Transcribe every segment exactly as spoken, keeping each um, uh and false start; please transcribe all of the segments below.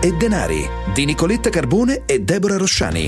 e Denari di Nicoletta Carbone e Deborah Rosciani.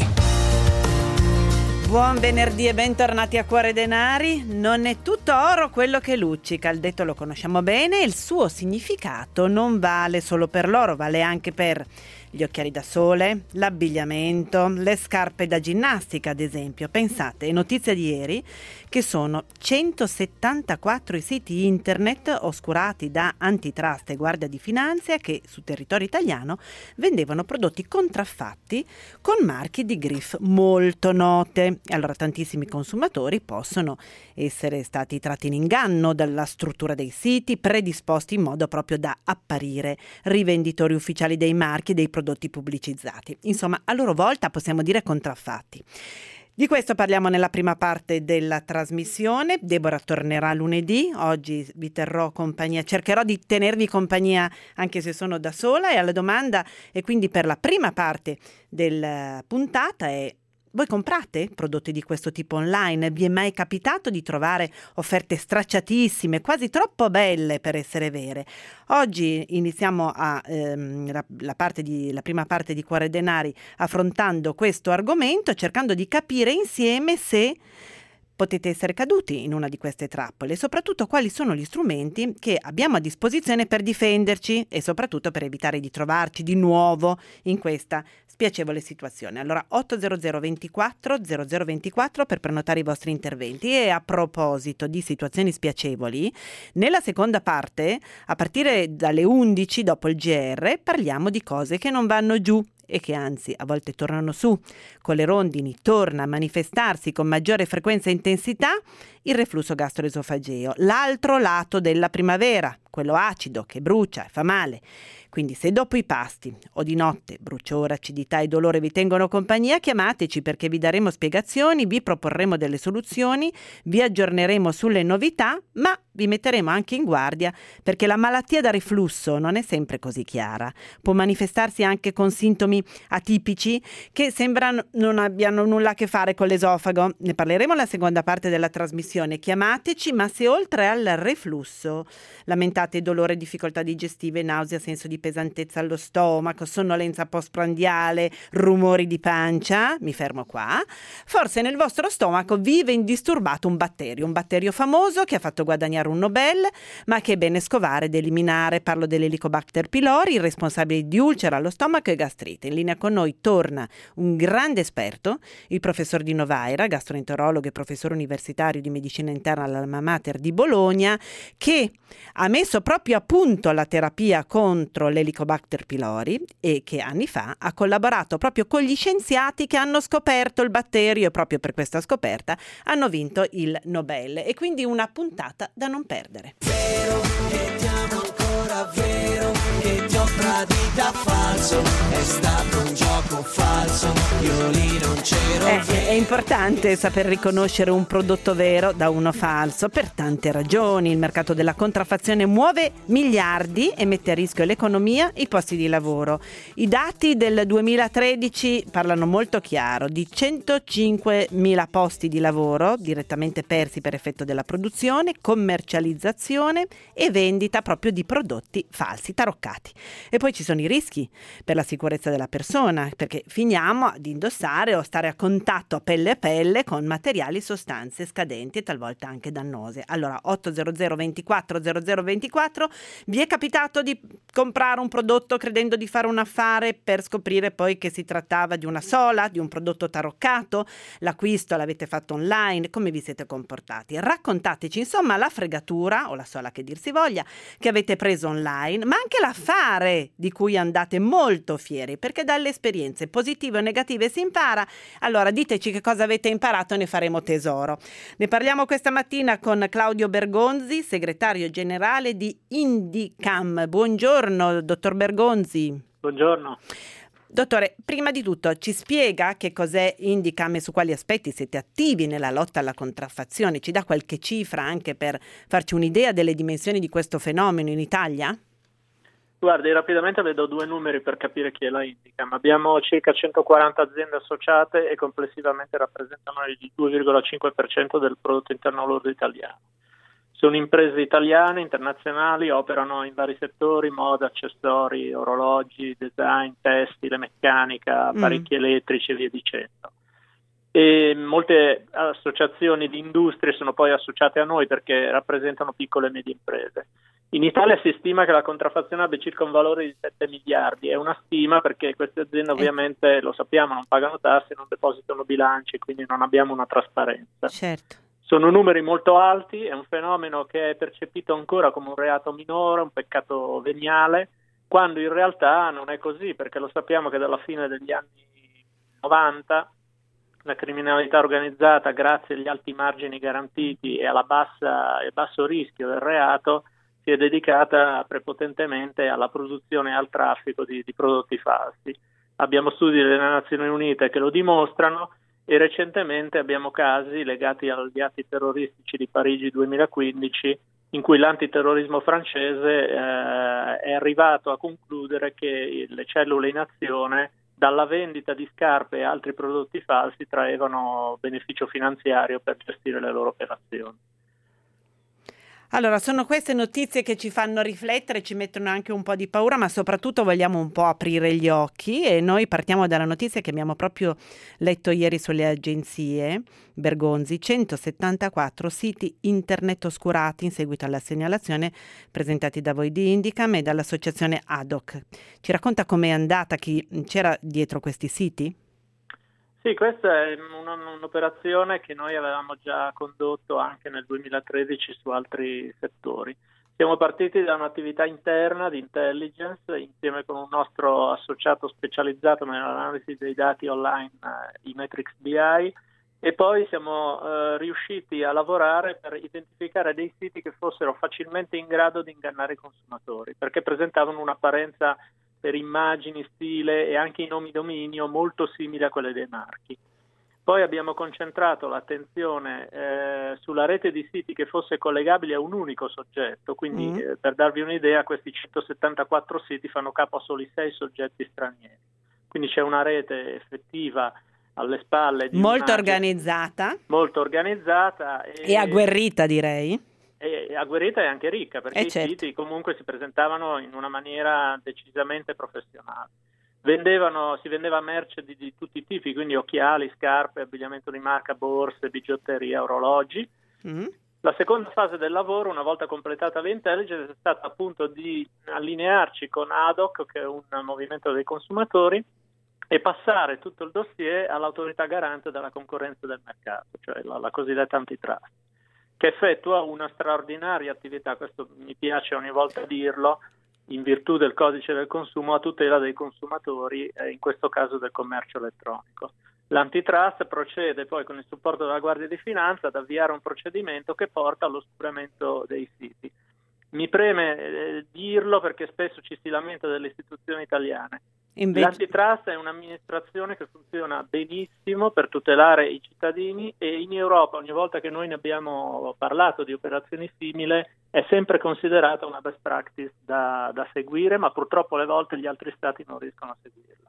Buon venerdì e bentornati a Cuore Denari. Non è tutto oro quello che luccica, il detto lo conosciamo bene, il suo significato non vale solo per l'oro, vale anche per gli occhiali da sole, l'abbigliamento, le scarpe da ginnastica ad esempio. Pensate, è notizia di ieri che sono centosettantaquattro i siti internet oscurati da Antitrust e Guardia di Finanza che su territorio italiano vendevano prodotti contraffatti con marchi di griff molto note. Allora tantissimi consumatori possono essere stati tratti in inganno dalla struttura dei siti, predisposti in modo proprio da apparire rivenditori ufficiali dei marchi e dei prodotti pubblicizzati. Insomma, a loro volta possiamo dire contraffatti. Di questo parliamo nella prima parte della trasmissione. Deborah tornerà lunedì, oggi vi terrò compagnia, cercherò di tenervi compagnia anche se sono da sola, e alla domanda, e quindi per la prima parte della puntata, è: voi comprate prodotti di questo tipo online? Vi è mai capitato di trovare offerte stracciatissime, quasi troppo belle per essere vere? Oggi iniziamo a, ehm, la, la, parte di, la prima parte di Cuore Denari affrontando questo argomento, cercando di capire insieme se potete essere caduti in una di queste trappole e soprattutto quali sono gli strumenti che abbiamo a disposizione per difenderci e soprattutto per evitare di trovarci di nuovo in questa spiacevole situazione. Allora ottocento ventiquattro zero zero ventiquattro per prenotare i vostri interventi. E a proposito di situazioni spiacevoli, nella seconda parte, a partire dalle undici dopo il G R, parliamo di cose che non vanno giù e che anzi a volte tornano su. Con le rondini torna a manifestarsi con maggiore frequenza e intensità il reflusso gastroesofageo, l'altro lato della primavera, quello acido che brucia e fa male. Quindi se dopo i pasti o di notte bruciore, acidità e dolore vi tengono compagnia, chiamateci perché vi daremo spiegazioni, vi proporremo delle soluzioni, vi aggiorneremo sulle novità, ma vi metteremo anche in guardia perché la malattia da reflusso non è sempre così chiara. Può manifestarsi anche con sintomi atipici che sembrano non abbiano nulla a che fare con l'esofago. Ne parleremo nella seconda parte della trasmissione. Chiamateci, ma se oltre al reflusso lamentate dolore, difficoltà digestive, nausea, senso di pesantezza allo stomaco, sonnolenza postprandiale, rumori di pancia, mi fermo qua, forse nel vostro stomaco vive indisturbato un batterio, un batterio famoso che ha fatto guadagnare un Nobel, ma che è bene scovare ed eliminare. Parlo dell'Helicobacter pylori, il responsabile di ulcera allo stomaco e gastrite. In linea con noi torna un grande esperto, il professor Dino Vaira, gastroenterologo e professore universitario di medicina interna all'Alma Mater di Bologna, che ha messo proprio a punto la terapia contro l'Helicobacter pylori e che anni fa ha collaborato proprio con gli scienziati che hanno scoperto il batterio, e proprio per questa scoperta hanno vinto il Nobel. E quindi una puntata da non perdere. Vero che ti amo ancora, vero che ti ho tradita, falso, è stato un gioco falso, io lì non c'ero. Eh, è importante saper riconoscere un prodotto vero da uno falso per tante ragioni. Il mercato della contraffazione muove miliardi e mette a rischio l'economia e i posti di lavoro. I dati del duemilatredici parlano molto chiaro di centocinquemila posti di lavoro direttamente persi per effetto della produzione, commercializzazione e vendita proprio di prodotti falsi, taroccati. E poi ci sono i rischi per la sicurezza della persona, perché finiamo ad indossare o stare a contatto a pelle a pelle con materiali e sostanze scadenti e talvolta anche dannose. Allora ottocento ventiquattro zero zero ventiquattro, vi è capitato di comprare un prodotto credendo di fare un affare per scoprire poi che si trattava di una sola, di un prodotto taroccato? L'acquisto l'avete fatto online? Come vi siete comportati? Raccontateci insomma la fregatura, o la sola che dir si voglia, che avete preso online, ma anche l'affare di cui andate molto fieri, perché dalle esperienze positive o negative si impara. Allora diteci che cosa avete imparato e ne faremo tesoro. Ne parliamo questa mattina con Claudio Bergonzi, segretario generale di Indicam. Buongiorno, dottor Bergonzi. Buongiorno. Dottore, prima di tutto ci spiega che cos'è Indicam e su quali aspetti siete attivi nella lotta alla contraffazione? Ci dà qualche cifra anche per farci un'idea delle dimensioni di questo fenomeno in Italia? Guardi, rapidamente le do due numeri per capire chi è la Indicam. Abbiamo circa centoquaranta aziende associate e complessivamente rappresentano il due virgola cinque per cento del prodotto interno lordo italiano. Sono imprese italiane, internazionali, operano in vari settori: moda, accessori, orologi, design, tessile, meccanica, apparecchi mm. elettrici e via dicendo. E molte associazioni di industrie sono poi associate a noi perché rappresentano piccole e medie imprese. In Italia si stima che la contraffazione abbia circa un valore di sette miliardi, è una stima perché queste aziende ovviamente, lo sappiamo, non pagano tasse, non depositano bilanci, quindi non abbiamo una trasparenza. Certo. Sono numeri molto alti, è un fenomeno che è percepito ancora come un reato minore, un peccato veniale, quando in realtà non è così, perché lo sappiamo che dalla fine degli anni novanta la criminalità organizzata, grazie agli alti margini garantiti e alla bassa e basso rischio del reato, si è dedicata prepotentemente alla produzione e al traffico di, di prodotti falsi. Abbiamo studi delle Nazioni Unite che lo dimostrano e recentemente abbiamo casi legati agli atti terroristici di Parigi duemilaquindici in cui l'antiterrorismo francese eh, è arrivato a concludere che le cellule in azione dalla vendita di scarpe e altri prodotti falsi traevano beneficio finanziario per gestire le loro operazioni. Allora, sono queste notizie che ci fanno riflettere, ci mettono anche un po' di paura, ma soprattutto vogliamo un po' aprire gli occhi, e noi partiamo dalla notizia che abbiamo proprio letto ieri sulle agenzie. Bergonzi: centosettantaquattro siti internet oscurati in seguito alla segnalazione presentati da voi di Indicam e dall'associazione Ad Hoc. Ci racconta com'è andata, chi c'era dietro questi siti? Sì, questa è una, un'operazione che noi avevamo già condotto anche nel duemilatredici su altri settori. Siamo partiti da un'attività interna di intelligence insieme con un nostro associato specializzato nell'analisi dei dati online, eh, Imetrix B I, e poi siamo eh, riusciti a lavorare per identificare dei siti che fossero facilmente in grado di ingannare i consumatori, perché presentavano un'apparenza per immagini, stile e anche i nomi dominio molto simili a quelle dei marchi. Poi abbiamo concentrato l'attenzione eh, sulla rete di siti che fosse collegabile a un unico soggetto, quindi mm. eh, per darvi un'idea, questi centosettantaquattro siti fanno capo a soli sei soggetti stranieri, quindi c'è una rete effettiva alle spalle di molto una... organizzata molto organizzata e, e agguerrita, direi. E agguerrita e anche ricca, perché eh i certo. siti comunque si presentavano in una maniera decisamente professionale. Vendevano, si vendeva merce di, di tutti i tipi, quindi occhiali, scarpe, abbigliamento di marca, borse, bigiotteria, orologi. Mm. La seconda fase del lavoro, una volta completata l'intelligence, è stata appunto di allinearci con Ad Hoc, che è un movimento dei consumatori, e passare tutto il dossier all'autorità garante della concorrenza del mercato, cioè la, la cosiddetta antitrust, che effettua una straordinaria attività, questo mi piace ogni volta dirlo, in virtù del codice del consumo, a tutela dei consumatori, eh, in questo caso del commercio elettronico. L'antitrust procede poi con il supporto della Guardia di Finanza ad avviare un procedimento che porta all'oscuramento dei siti. Mi preme eh, dirlo perché spesso ci si lamenta delle istituzioni italiane. Invece... L'antitrust è un'amministrazione che funziona benissimo per tutelare i cittadini, e in Europa, ogni volta che noi ne abbiamo parlato di operazioni simili, è sempre considerata una best practice da, da seguire, ma purtroppo alle volte gli altri stati non riescono a seguirla.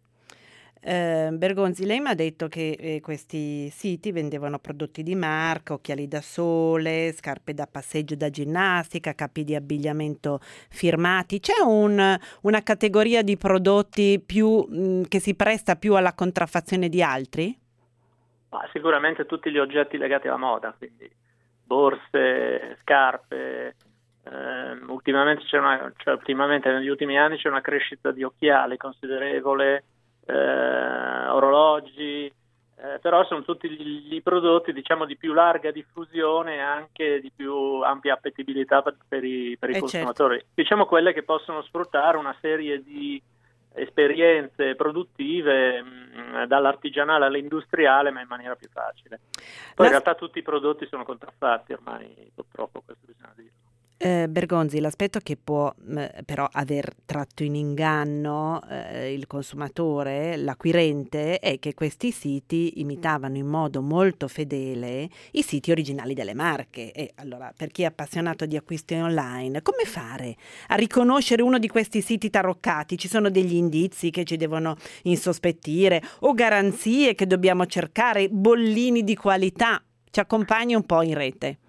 Eh, Bergonzi, lei mi ha detto che eh, questi siti vendevano prodotti di marca, occhiali da sole, scarpe da passeggio da ginnastica, capi di abbigliamento firmati. C'è un, una categoria di prodotti più mh, che si presta più alla contraffazione di altri? Ah, sicuramente tutti gli oggetti legati alla moda, quindi borse, scarpe. Eh, ultimamente c'è una, cioè ultimamente negli ultimi anni c'è una crescita di occhiali considerevole. Eh, orologi, eh, però sono tutti gli, gli prodotti, diciamo, di più larga diffusione e anche di più ampia appetibilità per, per i, per i consumatori. Certo. Diciamo quelle che possono sfruttare una serie di esperienze produttive mh, dall'artigianale all'industriale, ma in maniera più facile. Poi La... in realtà tutti i prodotti sono contraffatti ormai, purtroppo, questo bisogna dirlo. Eh, Bergonzi, l'aspetto che può eh, però aver tratto in inganno eh, il consumatore, l'acquirente, è che questi siti imitavano in modo molto fedele i siti originali delle marche. E allora, per chi è appassionato di acquisti online, come fare a riconoscere uno di questi siti taroccati? Ci sono degli indizi che ci devono insospettire o garanzie che dobbiamo cercare, bollini di qualità? Ci accompagni un po' in rete?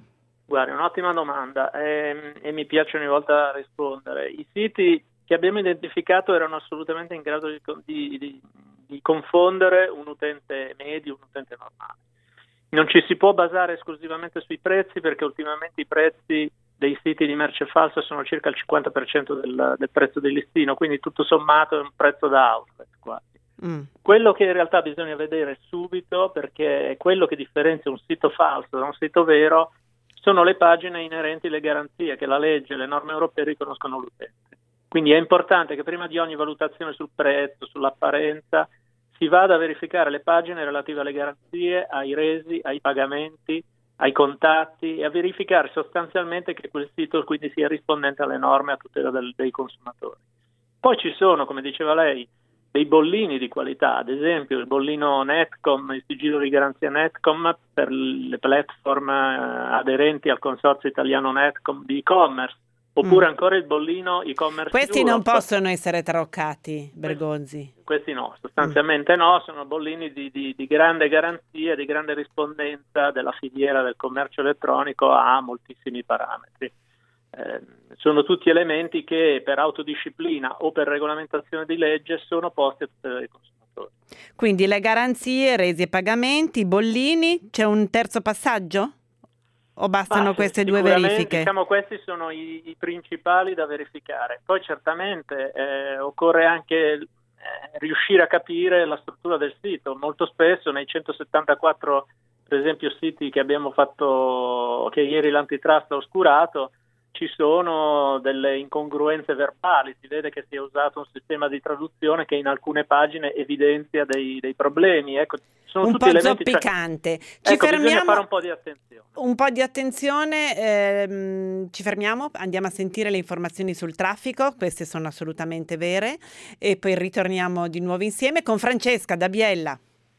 Guarda, è un'ottima domanda e, e mi piace ogni volta rispondere. I siti che abbiamo identificato erano assolutamente in grado di, di, di, di confondere un utente medio e un utente normale. Non ci si può basare esclusivamente sui prezzi, perché ultimamente i prezzi dei siti di merce falsa sono circa il cinquanta per cento del, del prezzo del listino, quindi tutto sommato è un prezzo da outlet quasi. Mm. Quello che in realtà bisogna vedere subito, perché è quello che differenzia un sito falso da un sito vero, sono le pagine inerenti alle garanzie che la legge e le norme europee riconoscono all'utente. Quindi è importante che prima di ogni valutazione sul prezzo, sull'apparenza, si vada a verificare le pagine relative alle garanzie, ai resi, ai pagamenti, ai contatti, e a verificare sostanzialmente che quel sito quindi sia rispondente alle norme a tutela del, dei consumatori. Poi ci sono, come diceva lei, dei bollini di qualità, ad esempio il bollino Netcom, il sigillo di garanzia Netcom per le platform aderenti al consorzio italiano Netcom di e-commerce, oppure mm. ancora il bollino e-commerce Questi Europe. Non possono essere traroccati, Bergonzi. Questi, questi no, sostanzialmente mm. no, sono bollini di, di, di grande garanzia, di grande rispondenza della filiera del commercio elettronico a moltissimi parametri. Eh, sono tutti elementi che per autodisciplina o per regolamentazione di legge sono posti a tutela dei consumatori. Quindi le garanzie, resi e pagamenti, i bollini, c'è un terzo passaggio? O bastano ah, queste due verifiche? Diciamo questi sono i, i principali da verificare. Poi certamente eh, occorre anche eh, riuscire a capire la struttura del sito. Molto spesso nei centosettantaquattro, per esempio, siti che abbiamo fatto, che ieri l'antitrust ha oscurato, ci sono delle incongruenze verbali, si vede che si è usato un sistema di traduzione che in alcune pagine evidenzia dei, dei problemi. Ecco, sono un tutti po' elementi, zoppicante. Cioè, Ci ecco, fermiamo, bisogna fare un po' di attenzione. Un po' di attenzione, ehm, ci fermiamo, andiamo a sentire le informazioni sul traffico, queste sono assolutamente vere, e poi ritorniamo di nuovo insieme con Francesca da Biella.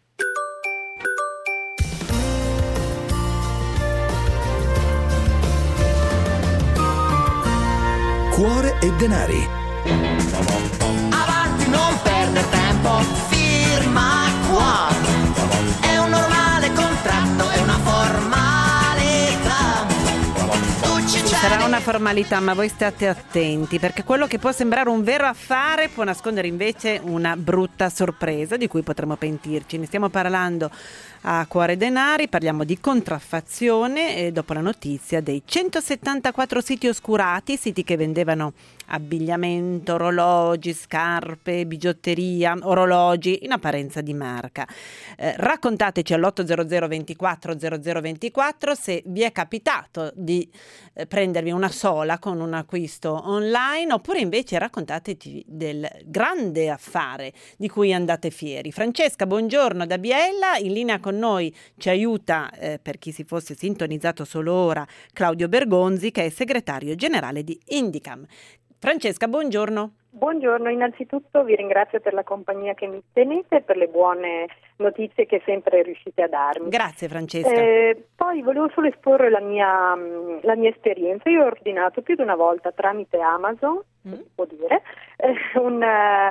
Cuore e denari. Avanti, non perde tempo, firma qua. È un normale contratto, è una formalità. Tu ci Sarà una formalità, ma voi state attenti, perché quello che può sembrare un vero affare può nascondere invece una brutta sorpresa di cui potremo pentirci. Ne stiamo parlando a Cuore Denari, parliamo di contraffazione e dopo la notizia dei centosettantaquattro siti oscurati, siti che vendevano abbigliamento, orologi, scarpe, bigiotteria, orologi in apparenza di marca. Eh, raccontateci all'otto hundred ventiquattro zero zero ventiquattro se vi è capitato di eh, prendervi una sola con un acquisto online, oppure invece raccontateci del grande affare di cui andate fieri. Francesca, buongiorno da Biella, in linea con noi ci aiuta, eh, per chi si fosse sintonizzato solo ora, Claudio Bergonzi, che è segretario generale di Indicam. Francesca, buongiorno. Buongiorno, innanzitutto vi ringrazio per la compagnia che mi tenete e per le buone notizie che sempre riuscite a darmi. Grazie Francesca. Eh, poi volevo solo esporre la mia, la mia esperienza. Io ho ordinato più di una volta tramite Amazon, mm. si può dire, eh, un,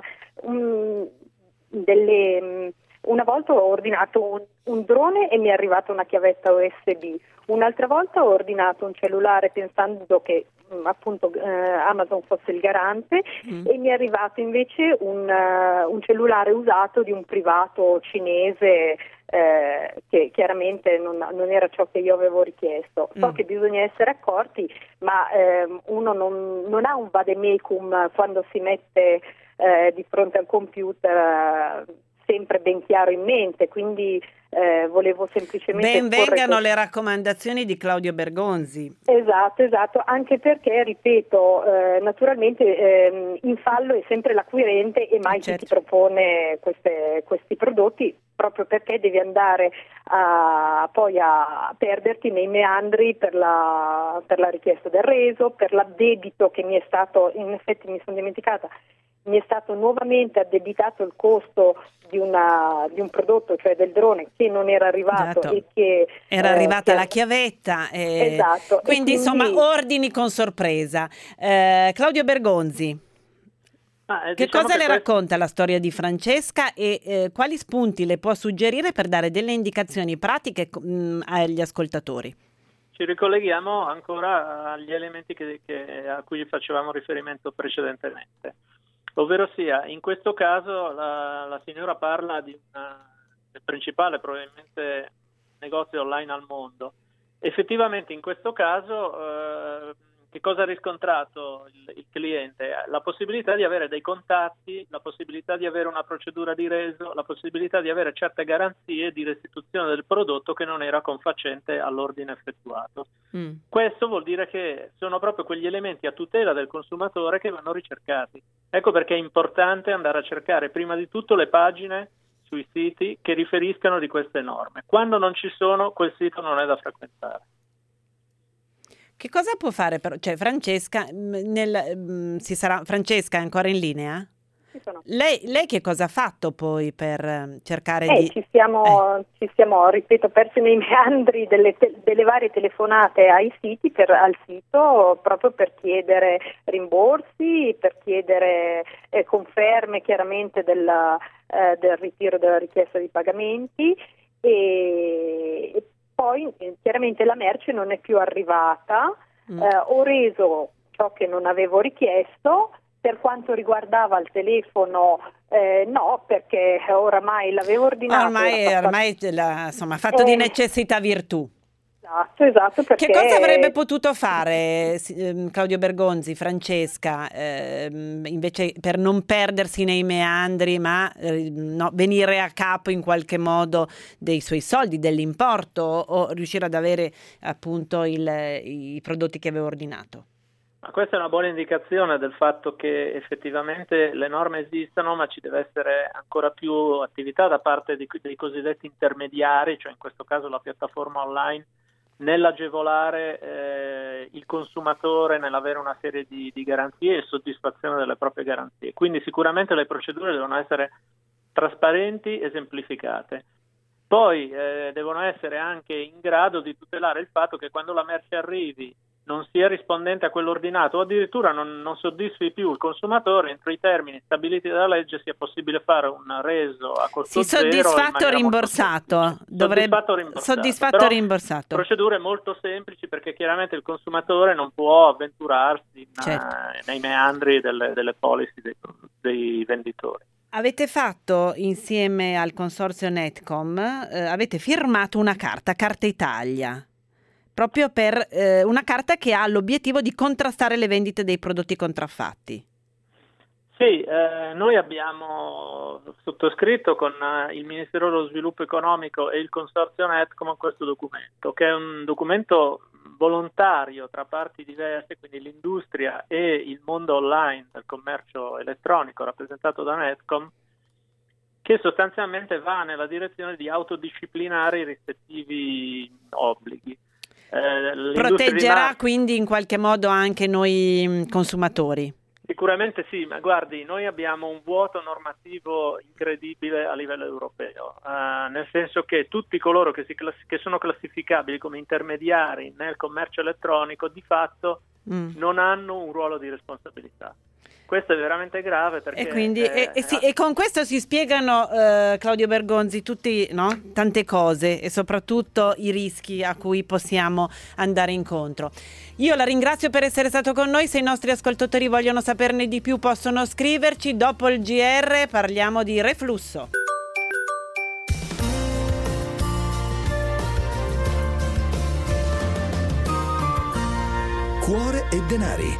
un, delle... Una volta ho ordinato un, un drone e mi è arrivata una chiavetta U S B, un'altra volta ho ordinato un cellulare pensando che mh, appunto eh, Amazon fosse il garante mm. e mi è arrivato invece un, uh, un cellulare usato di un privato cinese eh, che chiaramente non, non era ciò che io avevo richiesto. So mm. che bisogna essere accorti, ma eh, uno non, non ha un vademecum quando si mette eh, di fronte al computer eh, sempre ben chiaro in mente, quindi eh, volevo semplicemente... Ben vengano le raccomandazioni di Claudio Bergonzi. Esatto, esatto, anche perché, ripeto, eh, naturalmente eh, in fallo è sempre l'acquirente e mai certo. chi ti propone queste, questi prodotti, proprio perché devi andare a, poi a perderti nei meandri per la, per la richiesta del reso, per l'addebito che mi è stato, in effetti mi sono dimenticata, mi è stato nuovamente addebitato il costo di, una, di un prodotto, cioè del drone, che non era arrivato esatto. e che era arrivata eh, la chiavetta e... esatto. quindi, e quindi insomma ordini con sorpresa. eh, Claudio Bergonzi, ah, eh, che diciamo cosa che le questo... racconta la storia di Francesca e eh, quali spunti le può suggerire per dare delle indicazioni pratiche mh, agli ascoltatori? ci ricolleghiamo ancora agli elementi che, che, a cui facevamo riferimento precedentemente. Ovvero sia, in questo caso la, la signora parla di una, del principale probabilmente negozio online al mondo. Effettivamente in questo caso eh, che cosa ha riscontrato il, il cliente? La possibilità di avere dei contatti, la possibilità di avere una procedura di reso, la possibilità di avere certe garanzie di restituzione del prodotto che non era confacente all'ordine effettuato. Mm. Questo vuol dire che sono proprio quegli elementi a tutela del consumatore che vanno ricercati. Ecco perché è importante andare a cercare prima di tutto le pagine sui siti che riferiscano di queste norme. Quando non ci sono, quel sito non è da frequentare. Che cosa può fare però? Cioè Francesca, nel, si sarà, Francesca è ancora in linea? Ci sono. Lei, lei che cosa ha fatto poi per cercare eh, di... Ci siamo, eh. ci siamo, ripeto, persi nei meandri delle, te, delle varie telefonate ai siti, per, al sito, proprio per chiedere rimborsi, per chiedere eh, conferme chiaramente della, eh, del ritiro della richiesta di pagamenti e, e poi chiaramente la merce non è più arrivata, mm. eh, ho reso ciò che non avevo richiesto. Per quanto riguardava il telefono, eh, no, perché oramai l'avevo ordinato. Ormai, passato... ormai la, insomma, fatto eh, di necessità virtù. Esatto, esatto. Perché... Che cosa avrebbe potuto fare Claudio Bergonzi, Francesca, eh, invece per non perdersi nei meandri, ma eh, no, venire a capo in qualche modo dei suoi soldi, dell'importo, o riuscire ad avere appunto il, i prodotti che aveva ordinato? Ma questa è una buona indicazione del fatto che effettivamente le norme esistono, ma ci deve essere ancora più attività da parte di, dei cosiddetti intermediari, cioè in questo caso la piattaforma online, nell'agevolare eh, il consumatore nell'avere una serie di, di garanzie e soddisfazione delle proprie garanzie. Quindi sicuramente le procedure devono essere trasparenti e semplificate. Poi eh, devono essere anche in grado di tutelare il fatto che quando la merce arrivi non sia rispondente a quello ordinato o addirittura non, non soddisfi più il consumatore, entro i termini stabiliti dalla legge sia possibile fare un reso a costo sì, soddisfatto zero. Rimborsato. Dovrebbe... Soddisfatto rimborsato. Soddisfatto Però rimborsato. Procedure molto semplici perché chiaramente il consumatore non può avventurarsi in, certo. uh, nei meandri delle, delle policy dei, dei venditori. Avete fatto insieme al consorzio Netcom, eh, avete firmato una carta, Carta Italia, proprio per eh, una carta che ha l'obiettivo di contrastare le vendite dei prodotti contraffatti. Sì, eh, noi abbiamo sottoscritto con eh, il Ministero dello Sviluppo Economico e il Consorzio Netcom questo documento, che è un documento volontario tra parti diverse, quindi l'industria e il mondo online del commercio elettronico rappresentato da Netcom, che sostanzialmente va nella direzione di autodisciplinare i rispettivi obblighi. Eh, Proteggerà di... quindi in qualche modo anche noi consumatori? Sicuramente sì, ma guardi, noi abbiamo un vuoto normativo incredibile a livello europeo, uh, nel senso che tutti coloro che, si class- che sono classificabili come intermediari nel commercio elettronico di fatto mm. non hanno un ruolo di responsabilità. Questo è veramente grave perché... E, quindi, eh, e, e, sì, e con questo si spiegano, eh, Claudio Bergonzi, tutti, no? tante cose e soprattutto i rischi a cui possiamo andare incontro. Io la ringrazio per essere stato con noi. Se i nostri ascoltatori vogliono saperne di più possono scriverci. Dopo il G R parliamo di reflusso. Cuore e denari.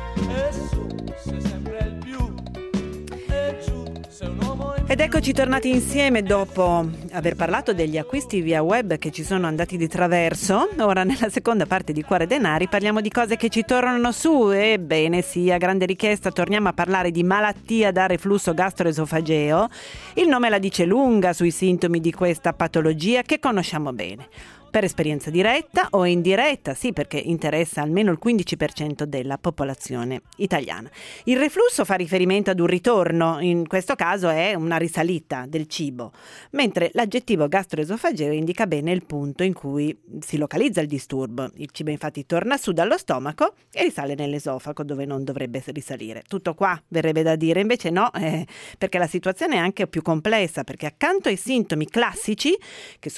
Ed eccoci tornati insieme dopo aver parlato degli acquisti via web che ci sono andati di traverso. Ora nella seconda parte di Cuore e Denari parliamo di cose che ci tornano su. Ebbene sì, a grande richiesta torniamo a parlare di malattia da reflusso gastroesofageo. Il nome la dice lunga sui sintomi di questa patologia che conosciamo bene. Per esperienza diretta o indiretta, sì, perché interessa almeno il quindici per cento della popolazione italiana. Il reflusso fa riferimento ad un ritorno, in questo caso è una risalita del cibo, mentre l'aggettivo gastroesofageo indica bene il punto in cui si localizza il disturbo. Il cibo infatti torna su dallo stomaco e risale nell'esofago dove non dovrebbe risalire. Tutto qua verrebbe da dire, invece no, eh, perché la situazione è anche più complessa, perché accanto ai sintomi classici, che sono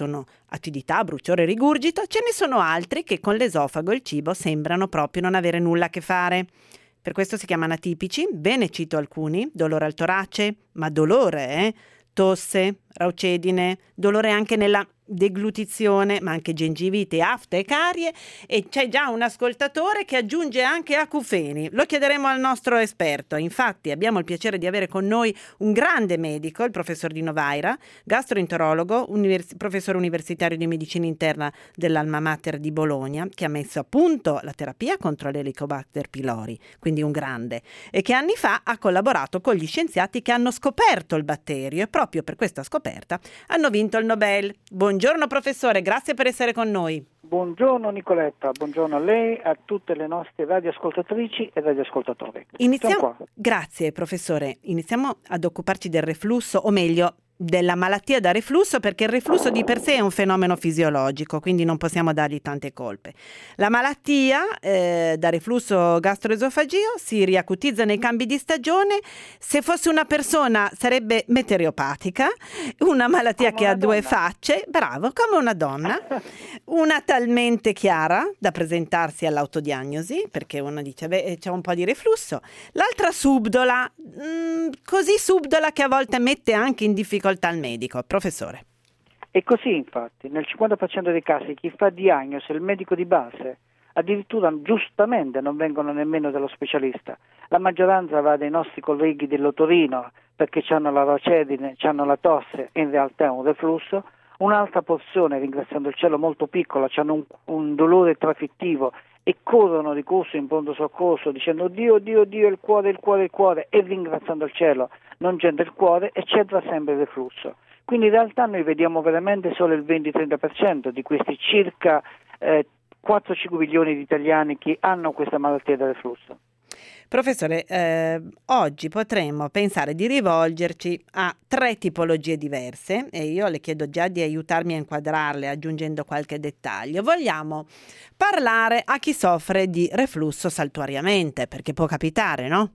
acidità, bruciore, rigurgito, ce ne sono altri che con l'esofago e il cibo sembrano proprio non avere nulla a che fare. Per questo si chiamano atipici, ve ne cito alcuni: dolore al torace, ma dolore, eh? Tosse, raucedine, dolore anche nella deglutizione, ma anche gengivite, afta e carie, e c'è già un ascoltatore che aggiunge anche acufeni. Lo chiederemo al nostro esperto. Infatti abbiamo il piacere di avere con noi un grande medico, il professor Dino Vaira, gastroenterologo, univers- professore universitario di medicina interna dell'Alma Mater di Bologna, che ha messo a punto la terapia contro l'Helicobacter pylori, quindi un grande, e che anni fa ha collaborato con gli scienziati che hanno scoperto il batterio, e proprio per questa scoperta hanno vinto il Nobel. Buongiorno professore, grazie per essere con noi. Buongiorno Nicoletta, buongiorno a lei, a tutte le nostre radioascoltatrici e radioascoltatori. Iniziamo, grazie professore, iniziamo ad occuparci del reflusso, o meglio della malattia da reflusso, perché il reflusso di per sé è un fenomeno fisiologico, quindi non possiamo dargli tante colpe. La malattia eh, da reflusso gastroesofageo si riacutizza nei cambi di stagione. Se fosse una persona sarebbe meteoropatica, una malattia come che una ha donna. Due facce, bravo, come una donna, una talmente chiara da presentarsi all'autodiagnosi, perché uno dice beh, c'è un po' di reflusso, l'altra subdola, mh, così subdola che a volte mette anche in difficoltà al medico. Professore. È così, infatti, nel cinquanta per cento dei casi chi fa diagnosi è il medico di base, addirittura giustamente non vengono nemmeno dallo specialista. La maggioranza va dai nostri colleghi dell'otorino perché hanno la raucedine, hanno la tosse e in realtà è un reflusso. Un'altra porzione, ringraziando il cielo, molto piccola, hanno un, un dolore trafittivo e corrono di corso in pronto soccorso dicendo oddio, oddio, oddio, il cuore, il cuore, il cuore, e ringraziando il cielo non c'entra il cuore e c'entra sempre il reflusso. Quindi in realtà noi vediamo veramente solo il venti-trenta per cento di questi circa eh, quattro cinque milioni di italiani che hanno questa malattia del reflusso. Professore, eh, oggi potremmo pensare di rivolgerci a tre tipologie diverse e io le chiedo già di aiutarmi a inquadrarle aggiungendo qualche dettaglio. Vogliamo parlare a chi soffre di reflusso saltuariamente, perché può capitare, no?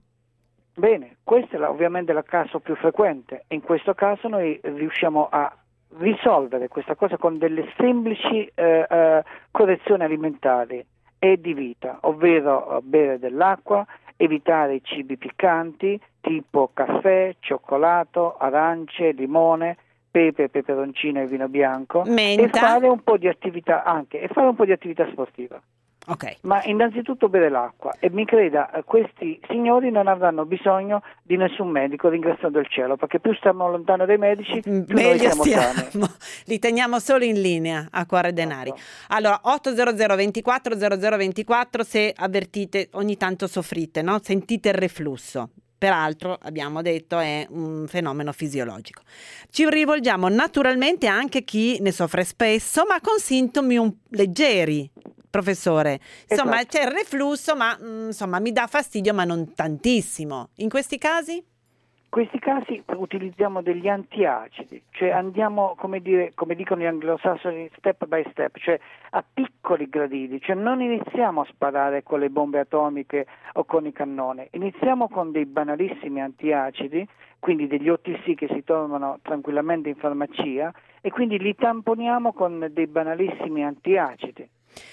Bene, questo è ovviamente il caso più frequente e in questo caso noi riusciamo a risolvere questa cosa con delle semplici eh, eh, correzioni alimentari e di vita, ovvero uh, bere dell'acqua, evitare i cibi piccanti tipo caffè, cioccolato, arance, limone, pepe, peperoncino e vino bianco, menta. e fare un po' di attività anche e fare un po' di attività sportiva. Okay. Ma innanzitutto bere l'acqua e mi creda, questi signori non avranno bisogno di nessun medico, ringraziando il cielo, perché più stiamo lontano dai medici più meglio noi siamo stiamo. Li teniamo solo in linea a cuore denari. Ecco. Allora otto zero zero ventiquattro zero zero ventiquattro se avvertite ogni tanto soffrite, no? Sentite il reflusso. Peraltro, abbiamo detto, è un fenomeno fisiologico. Ci rivolgiamo naturalmente anche a chi ne soffre spesso, ma con sintomi un... leggeri. Professore, insomma, esatto. C'è il reflusso, ma insomma mi dà fastidio, ma non tantissimo. In questi casi? In questi casi utilizziamo degli antiacidi, cioè andiamo, come dire, come dicono gli anglosassoni, step by step, cioè a piccoli gradini, cioè non iniziamo a sparare con le bombe atomiche o con i cannoni, iniziamo con dei banalissimi antiacidi, quindi degli O T C che si trovano tranquillamente in farmacia e quindi li tamponiamo con dei banalissimi antiacidi.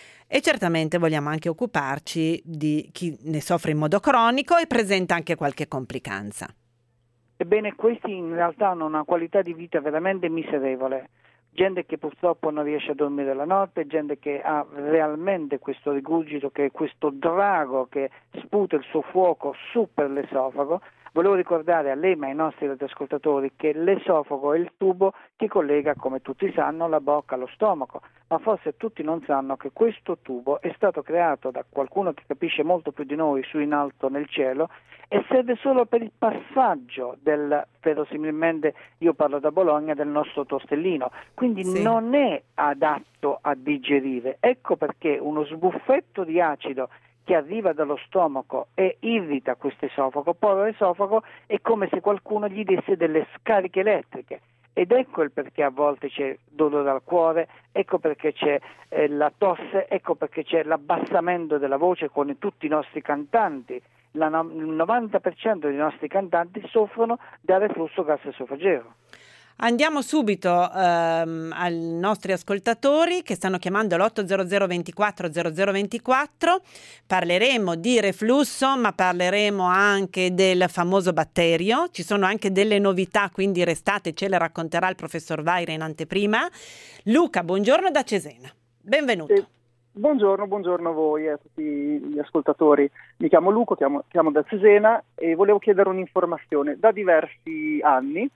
E certamente vogliamo anche occuparci di chi ne soffre in modo cronico e presenta anche qualche complicanza. Ebbene, questi in realtà hanno una qualità di vita veramente miserevole. Gente che purtroppo non riesce a dormire la notte, gente che ha realmente questo rigurgito, che è questo drago che sputa il suo fuoco su per l'esofago. Volevo ricordare a lei ma ai nostri radioascoltatori che l'esofago è il tubo che collega, come tutti sanno, la bocca allo stomaco, ma forse tutti non sanno che questo tubo è stato creato da qualcuno che capisce molto più di noi su in alto nel cielo e serve solo per il passaggio del, verosimilmente, io parlo da Bologna, del nostro tortellino, quindi sì. Non è adatto a digerire. Ecco perché uno sbuffetto di acido che arriva dallo stomaco e irrita questo esofago, povero esofago, è come se qualcuno gli desse delle scariche elettriche. Ed ecco il perché a volte c'è dolore al cuore, ecco perché c'è eh, la tosse, ecco perché c'è l'abbassamento della voce con tutti i nostri cantanti. La no- il novanta per cento dei nostri cantanti soffrono da reflusso gastroesofageo. Andiamo subito ehm, ai nostri ascoltatori che stanno chiamando l'otto zero zero ventiquattro zero zero ventiquattro. Parleremo di reflusso, ma parleremo anche del famoso batterio. Ci sono anche delle novità, quindi restate, ce le racconterà il professor Vaira in anteprima. Luca, buongiorno da Cesena. Benvenuto. Sì. Buongiorno, buongiorno a voi e a tutti gli ascoltatori. Mi chiamo Luca, chiamo, chiamo da Cesena e volevo chiedere un'informazione. Da diversi anni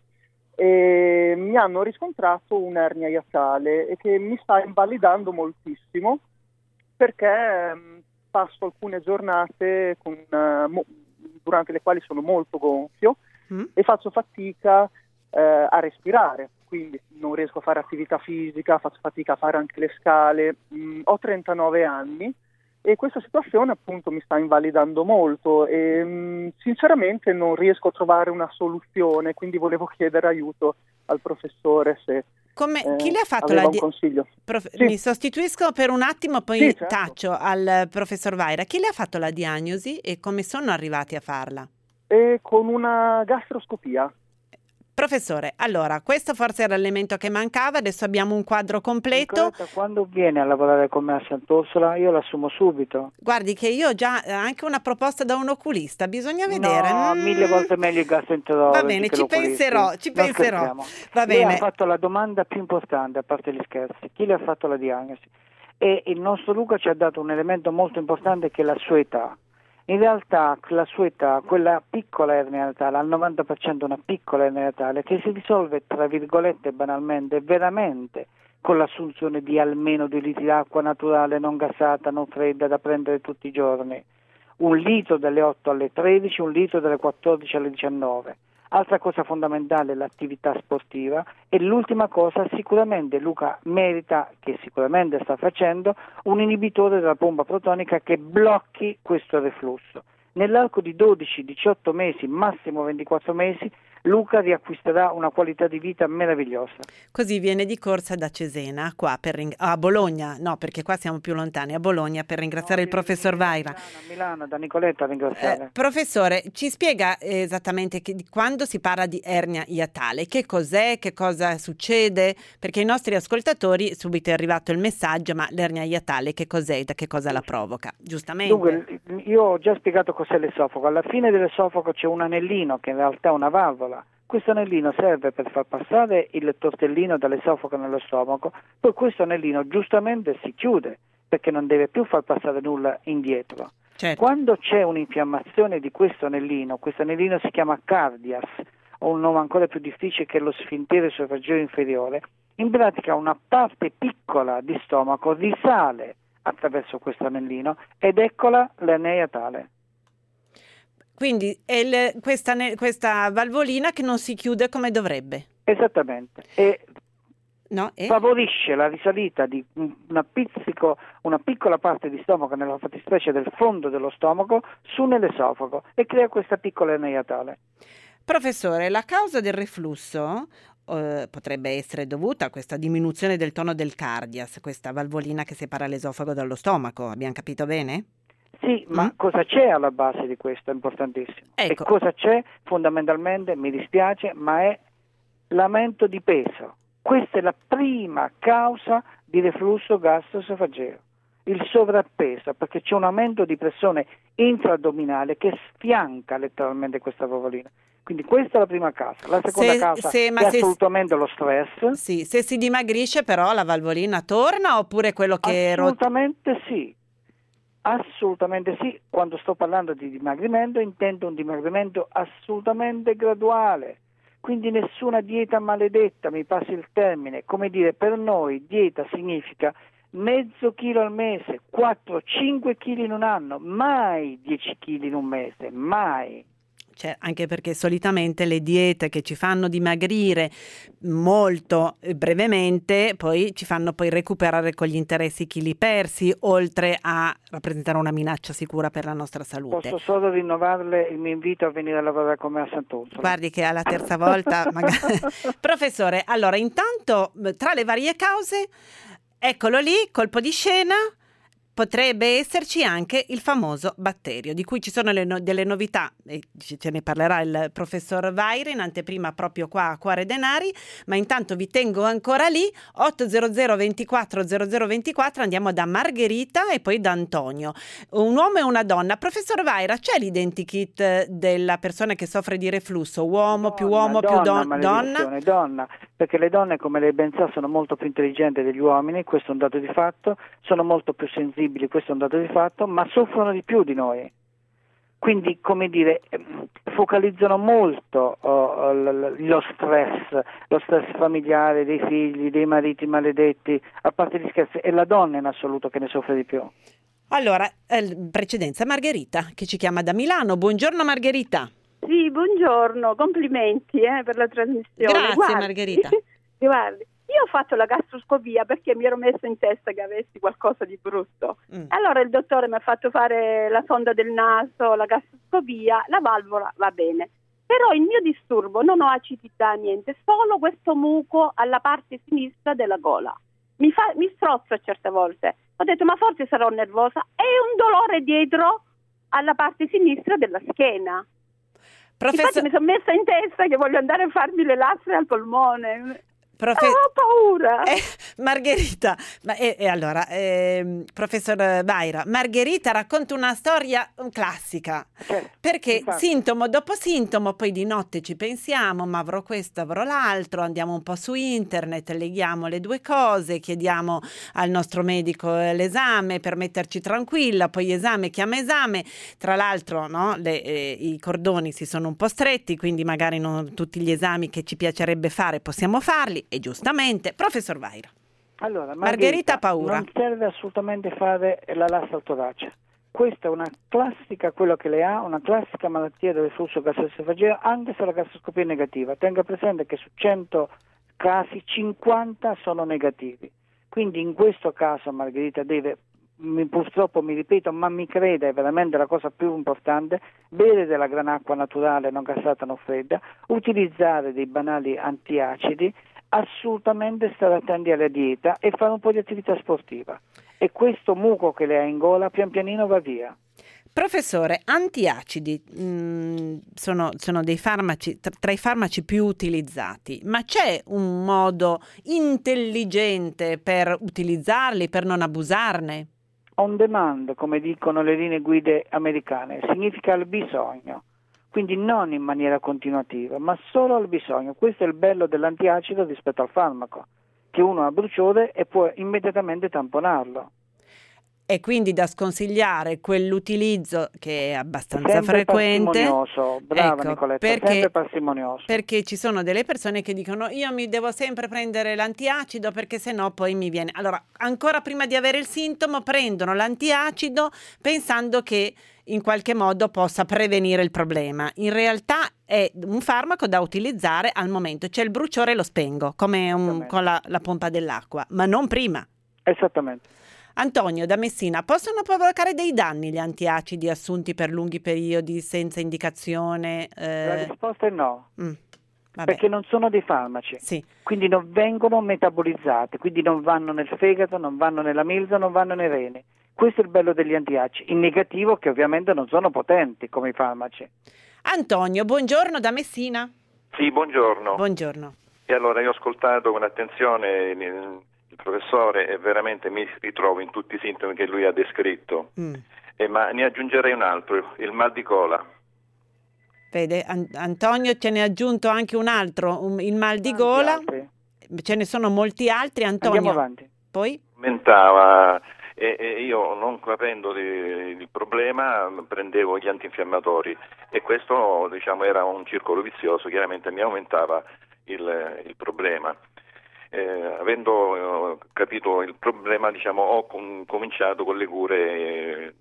e mi hanno riscontrato un'ernia iatale e che mi sta invalidando moltissimo perché mh, passo alcune giornate con, uh, mo- durante le quali sono molto gonfio mm. e faccio fatica uh, a respirare, quindi non riesco a fare attività fisica, faccio fatica a fare anche le scale. Mh, ho trentanove anni e questa situazione appunto mi sta invalidando molto e mh, sinceramente non riesco a trovare una soluzione, quindi volevo chiedere aiuto al professore se Come, eh, chi le ha fatto aveva la un di- consiglio. Prof- Sì. Mi sostituisco per un attimo, poi Sì, certo. taccio al professor Vaira. Chi le ha fatto la diagnosi e come sono arrivati a farla? E con una gastroscopia. Professore, allora, questo forse era l'elemento che mancava, adesso abbiamo un quadro completo. Nicoletta, quando viene a lavorare con me a Sant'Orsola io l'assumo subito. Guardi che io ho già eh, anche una proposta da un oculista, bisogna vedere. No, Mm. mille volte meglio il gastroenterologo. Va bene, che ci l'oculista. penserò, ci Non penserò. scherziamo. Va Lei bene. ha fatto la domanda più importante, a parte gli scherzi. Chi le ha fatto la diagnosi? E il nostro Luca ci ha dato un elemento molto importante che è la sua età. In realtà la sua età, quella piccola ernia iatale, al novanta per cento una piccola ernia iatale che si risolve tra virgolette banalmente, veramente con l'assunzione di almeno due litri d'acqua naturale, non gassata, non fredda, da prendere tutti i giorni. Un litro dalle otto alle tredici, un litro dalle quattordici alle diciannove. Altra cosa fondamentale è l'attività sportiva e l'ultima cosa sicuramente Luca merita, che sicuramente sta facendo, un inibitore della pompa protonica che blocchi questo reflusso. Nell'arco di dodici diciotto mesi, massimo ventiquattro mesi, Luca riacquisterà una qualità di vita meravigliosa. Così viene di corsa da Cesena qua per ring- a Bologna, no perché qua siamo più lontani, a Bologna per ringraziare No, il professor Vaira. A Milano, a Milano, da Nicoletta a ringraziare. Eh, professore, ci spiega esattamente che, quando si parla di ernia iatale, che cos'è, che cosa succede? Perché ai nostri ascoltatori subito è arrivato il messaggio, ma l'ernia iatale che cos'è, da che cosa la provoca? Giustamente. Dunque, io ho già spiegato cos'è l'esofago. Alla fine dell'esofago c'è un anellino che in realtà è una valvola. Questo anellino serve per far passare il tortellino dall'esofago nello stomaco, poi questo anellino giustamente si chiude perché non deve più far passare nulla indietro. Certo. Quando c'è un'infiammazione di questo anellino, questo anellino si chiama cardias, o un nome ancora più difficile che è lo sfintere esofageo inferiore, in pratica una parte piccola di stomaco risale attraverso questo anellino ed eccola l'ernia iatale. Quindi è il, questa, ne- questa valvolina che non si chiude come dovrebbe. Esattamente, e No? E? favorisce la risalita di una, pizzico, una piccola parte di stomaco, nella fattispecie del fondo dello stomaco, su nell'esofago e crea questa piccola ernia iatale. Professore, la causa del reflusso eh, potrebbe essere dovuta a questa diminuzione del tono del cardias, questa valvolina che separa l'esofago dallo stomaco, abbiamo capito bene? Sì, ma Mm. cosa c'è alla base di questo? È importantissimo. Ecco. E cosa c'è? Fondamentalmente, mi dispiace, ma è l'aumento di peso. Questa è la prima causa di reflusso gastroesofageo, il sovrappeso, perché c'è un aumento di pressione infraaddominale che sfianca letteralmente questa valvolina. Quindi questa è la prima causa. La seconda Se- causa se- ma è se- assolutamente lo stress. Sì, se si dimagrisce però la valvolina torna oppure quello che rot- Assolutamente sì. Assolutamente sì, quando sto parlando di dimagrimento intendo un dimagrimento assolutamente graduale, quindi nessuna dieta maledetta, mi passi il termine, come dire, per noi dieta significa mezzo chilo al mese, quattro cinque chili in un anno, mai dieci chili in un mese, mai. Cioè, anche perché solitamente le diete che ci fanno dimagrire molto eh, brevemente poi ci fanno poi recuperare con gli interessi chili persi, oltre a rappresentare una minaccia sicura per la nostra salute. Posso solo rinnovarle il mio invito a venire a lavorare con me a Sant'Orsola. Guardi che alla terza volta magari... Professore, allora intanto tra le varie cause, eccolo lì, colpo di scena, potrebbe esserci anche il famoso batterio, di cui ci sono le no- delle novità, e ce ne parlerà il professor Vaira in anteprima proprio qua a Cuore Denari, ma intanto vi tengo ancora lì. Otto zero zero ventiquattro zero zero ventiquattro, andiamo da Margherita e poi da Antonio. Un uomo e una donna. Professor Vaira, c'è l'identikit della persona che soffre di reflusso? Uomo, Donna, più uomo, donna, più don- donna? maledizione, donna, perché le donne, come lei ben sa, sono molto più intelligenti degli uomini, questo è un dato di fatto, sono molto più sensibili, questo è un dato di fatto, ma soffrono di più di noi. Quindi, come dire, focalizzano molto oh, lo stress, lo stress familiare dei figli, dei mariti maledetti, a parte gli scherzi, è la donna in assoluto che ne soffre di più. Allora, in precedenza Margherita che ci chiama da Milano. Buongiorno Margherita. Sì, buongiorno, complimenti eh, per la trasmissione. Grazie guardi, Margherita. Guardi, io ho fatto la gastroscopia perché mi ero messo in testa che avessi qualcosa di brutto. Mm. Allora il dottore mi ha fatto fare la sonda del naso, la gastroscopia, la valvola va bene. Però il mio disturbo, non ho acidità, niente, solo questo muco alla parte sinistra della gola. Mi, fa, mi strozza certe volte. Ho detto, ma forse sarò nervosa. E un dolore dietro alla parte sinistra della schiena. Professor... Infatti mi sono messa in testa che voglio andare a farmi le lastre al polmone. Profe... Oh, ho paura. Eh, Margherita, ma, e, e allora, eh, professor Vaira, Margherita racconta una storia classica, certo, perché infatti. sintomo dopo sintomo, poi di notte ci pensiamo, ma avrò questo, avrò l'altro, andiamo un po' su internet, leghiamo le due cose, chiediamo al nostro medico l'esame per metterci tranquilla, poi esame chiama esame, tra l'altro no, le, eh, i cordoni si sono un po' stretti, quindi magari non tutti gli esami che ci piacerebbe fare possiamo farli. E giustamente, professor Vaira. Allora, Margherita, Margherita ha paura. Non serve assolutamente fare la lastra al torace. Questa è una classica, quello che lei ha, una classica malattia del reflusso gastroesofageo, anche se la gastroscopia è negativa. Tenga presente che su cento casi cinquanta sono negativi. Quindi in questo caso Margherita deve, mi, purtroppo mi ripeto, ma mi creda, è veramente la cosa più importante, bere della gran acqua naturale non gassata, non fredda, utilizzare dei banali antiacidi, assolutamente stare attenti alla dieta e fare un po' di attività sportiva. E questo muco che le ha in gola pian pianino va via. Professore, antiacidi mh, sono, sono dei farmaci tra, tra i farmaci più utilizzati, ma c'è un modo intelligente per utilizzarli, per non abusarne? On demand, come dicono le linee guide americane, significa al bisogno. Quindi non in maniera continuativa, ma solo al bisogno. Questo è il bello dell'antiacido rispetto al farmaco, che uno ha bruciore e può immediatamente tamponarlo. È quindi da sconsigliare quell'utilizzo che è abbastanza sempre frequente. Parsimonioso, brava ecco, Nicoletta, perché, sempre parsimonioso. Perché ci sono delle persone che dicono io mi devo sempre prendere l'antiacido perché sennò poi mi viene. Allora, ancora prima di avere il sintomo prendono l'antiacido pensando che in qualche modo possa prevenire il problema. In realtà è un farmaco da utilizzare al momento. C'è il bruciore e lo spengo, come un, con la, la pompa dell'acqua, ma non prima. Esattamente. Antonio da Messina, possono provocare dei danni gli antiacidi assunti per lunghi periodi senza indicazione? Eh... La risposta è no. Mm. Vabbè. Perché non sono dei farmaci, sì. Quindi non vengono metabolizzati, quindi non vanno nel fegato, non vanno nella milza, non vanno nei reni. Questo è il bello degli antiacidi, in negativo che ovviamente non sono potenti come i farmaci. Antonio, buongiorno da Messina. Sì, buongiorno. Buongiorno. E allora io ho ascoltato con attenzione il, il professore e veramente mi ritrovo in tutti i sintomi che lui ha descritto, mm. e, ma ne aggiungerei un altro, il mal di gola. Vede, An- Antonio ce ne ha aggiunto anche un altro, un, il mal di Tanti gola, altri. Ce ne sono molti altri. Antonio, andiamo avanti. Poi? Aumentava e, e io non capendo di, il problema prendevo gli antinfiammatori e questo diciamo era un circolo vizioso, chiaramente mi aumentava il, il problema. Eh, avendo eh, capito il problema diciamo ho com- cominciato con le cure eh,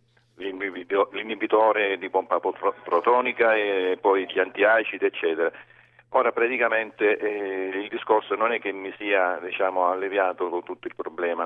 l'inibitore di pompa protonica e poi gli antiacidi eccetera. Ora praticamente eh, il discorso non è che mi sia diciamo alleviato con tutto il problema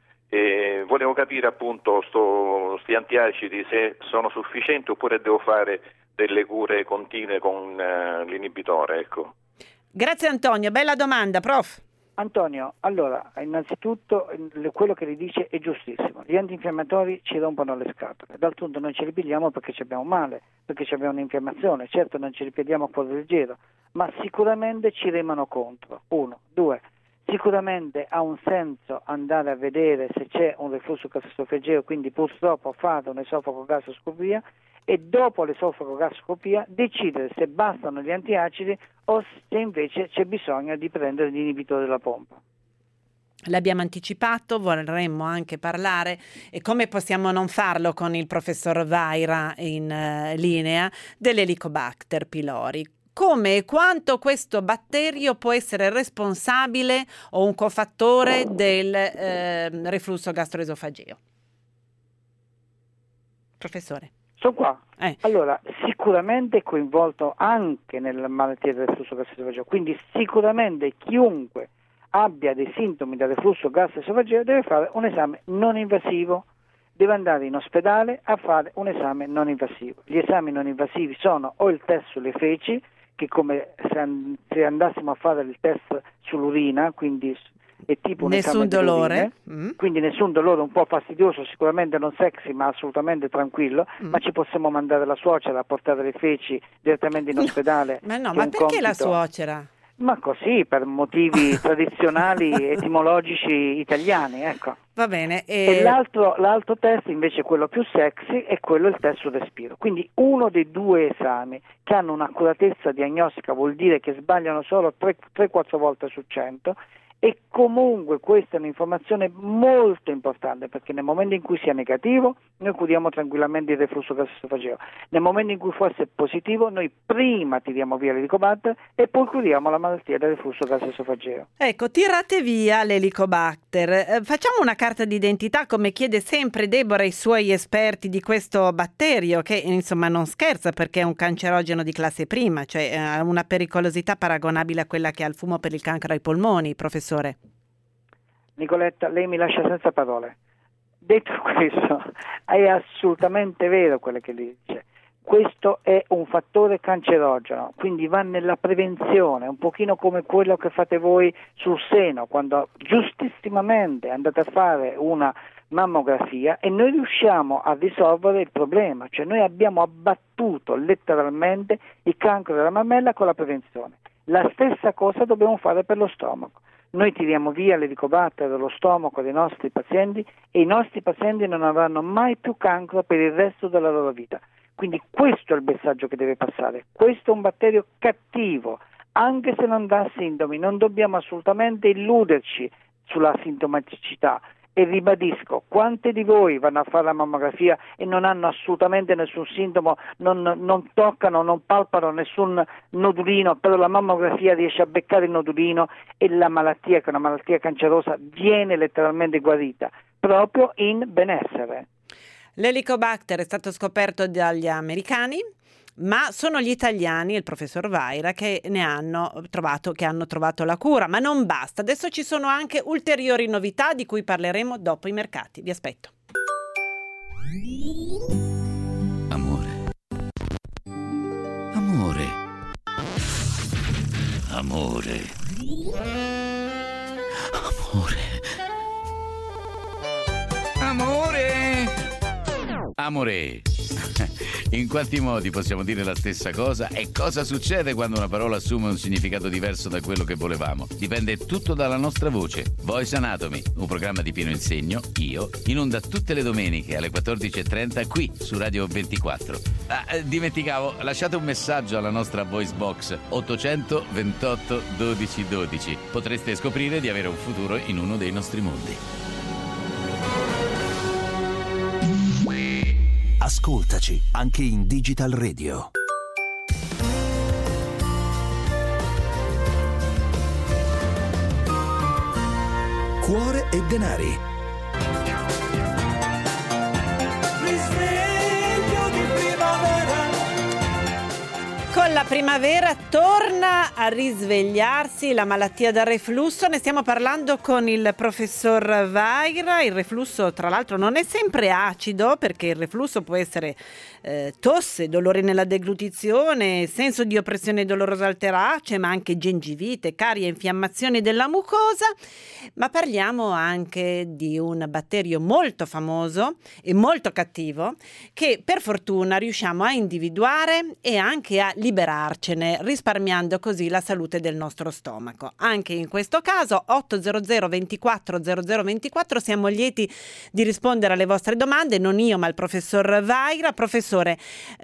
e volevo capire appunto sto, sti antiacidi se sono sufficienti oppure devo fare delle cure continue con uh, l'inibitore, ecco. Grazie Antonio, bella domanda, prof. Antonio, allora, innanzitutto quello che lei dice è giustissimo. Gli antinfiammatori ci rompono le scatole. D'altronde noi ce li pigliamo perché ci abbiamo male, perché ci abbiamo un'infiammazione. Certo non ce li pigliamo a cuore leggero, ma sicuramente ci remano contro. Uno. Due. Sicuramente ha un senso andare a vedere se c'è un reflusso gastroesofageo, quindi purtroppo fare un'esofagogastroscopia e dopo l'esofagogastroscopia decidere se bastano gli antiacidi o se invece c'è bisogno di prendere gli inibitori della pompa. L'abbiamo anticipato, vorremmo anche parlare, e come possiamo non farlo con il professor Vaira in uh, linea, dell'Helicobacter pylori. Come e quanto questo batterio può essere responsabile o un cofattore del eh, reflusso gastroesofageo? Professore. Sono qua. Eh. Allora, sicuramente è coinvolto anche nella malattia del reflusso gastroesofageo, quindi sicuramente chiunque abbia dei sintomi del reflusso gastroesofageo deve fare un esame non invasivo, deve andare in ospedale a fare un esame non invasivo. Gli esami non invasivi sono o il test sulle feci, che come se andassimo a fare il test sull'urina, quindi è tipo un nessun esame dolore, mm. quindi nessun dolore, un po' fastidioso, sicuramente non sexy, ma assolutamente tranquillo, mm. ma ci possiamo mandare la suocera a portare le feci direttamente in ospedale. Ma no, ma perché la suocera? Ma così, per motivi tradizionali, etimologici italiani, ecco. Va bene. E, e l'altro, l'altro test invece, quello più sexy, è quello il test sul respiro. Quindi uno dei due esami che hanno un'accuratezza diagnostica vuol dire che sbagliano solo tre quattro volte su cento, e comunque questa è un'informazione molto importante, perché nel momento in cui sia negativo noi curiamo tranquillamente il reflusso gastroesofageo, nel momento in cui fosse positivo noi prima tiriamo via l'Helicobacter e poi curiamo la malattia del reflusso gastroesofageo. Ecco, tirate via l'Helicobacter, eh, facciamo una carta d'identità come chiede sempre Deborah ai suoi esperti di questo batterio, che insomma non scherza perché è un cancerogeno di classe prima, cioè ha eh, una pericolosità paragonabile a quella che ha il fumo per il cancro ai polmoni, professore. Nicoletta, lei mi lascia senza parole. Detto questo, è assolutamente vero quello che lei dice. Questo è un fattore cancerogeno, quindi va nella prevenzione, un pochino come quello che fate voi sul seno, quando giustissimamente andate a fare una mammografia e noi riusciamo a risolvere il problema, cioè noi abbiamo abbattuto letteralmente il cancro della mammella con la prevenzione. La stessa cosa dobbiamo fare per lo stomaco. Noi tiriamo via l'Helicobacter dallo stomaco dei nostri pazienti e i nostri pazienti non avranno mai più cancro per il resto della loro vita. Quindi questo è il messaggio che deve passare. Questo è un batterio cattivo, anche se non dà sintomi. Non dobbiamo assolutamente illuderci sulla sintomaticità. E ribadisco, quante di voi vanno a fare la mammografia e non hanno assolutamente nessun sintomo, non, non toccano, non palpano nessun nodulino, però la mammografia riesce a beccare il nodulino e la malattia, che è una malattia cancerosa, viene letteralmente guarita, proprio in benessere. L'Helicobacter è stato scoperto dagli americani, ma sono gli italiani, il professor Vaira, che ne hanno trovato, che hanno trovato la cura, ma non basta. Adesso ci sono anche ulteriori novità di cui parleremo dopo i mercati. Vi aspetto. Amore. Amore. Amore. Amore. Amore. Amore. In quanti modi possiamo dire la stessa cosa e cosa succede quando una parola assume un significato diverso da quello che volevamo? Dipende tutto dalla nostra voce. Voice Anatomy, un programma di Pino Insegno, io, in onda tutte le domeniche alle quattordici e trenta qui su Radio ventiquattro. Ah, eh, dimenticavo, lasciate un messaggio alla nostra voice box ottocento ventotto dodici dodici. Potreste scoprire di avere un futuro in uno dei nostri mondi. Ascoltaci anche in Digital Radio. Cuore e denari. Con la la primavera torna a risvegliarsi la malattia da reflusso. Ne stiamo parlando con il professor Vaira. Il reflusso, tra l'altro, non è sempre acido, perché il reflusso può essere eh, tosse, dolore nella deglutizione, senso di oppressione dolorosa al torace, ma anche gengivite, carie, infiammazioni della mucosa. Ma parliamo anche di un batterio molto famoso e molto cattivo, che per fortuna riusciamo a individuare e anche a liberarcene, risparmiando così la salute del nostro stomaco. Anche in questo caso otto zero zero ventiquattro zero zero ventiquattro siamo lieti di rispondere alle vostre domande, non io ma il professor Vaira. Professore,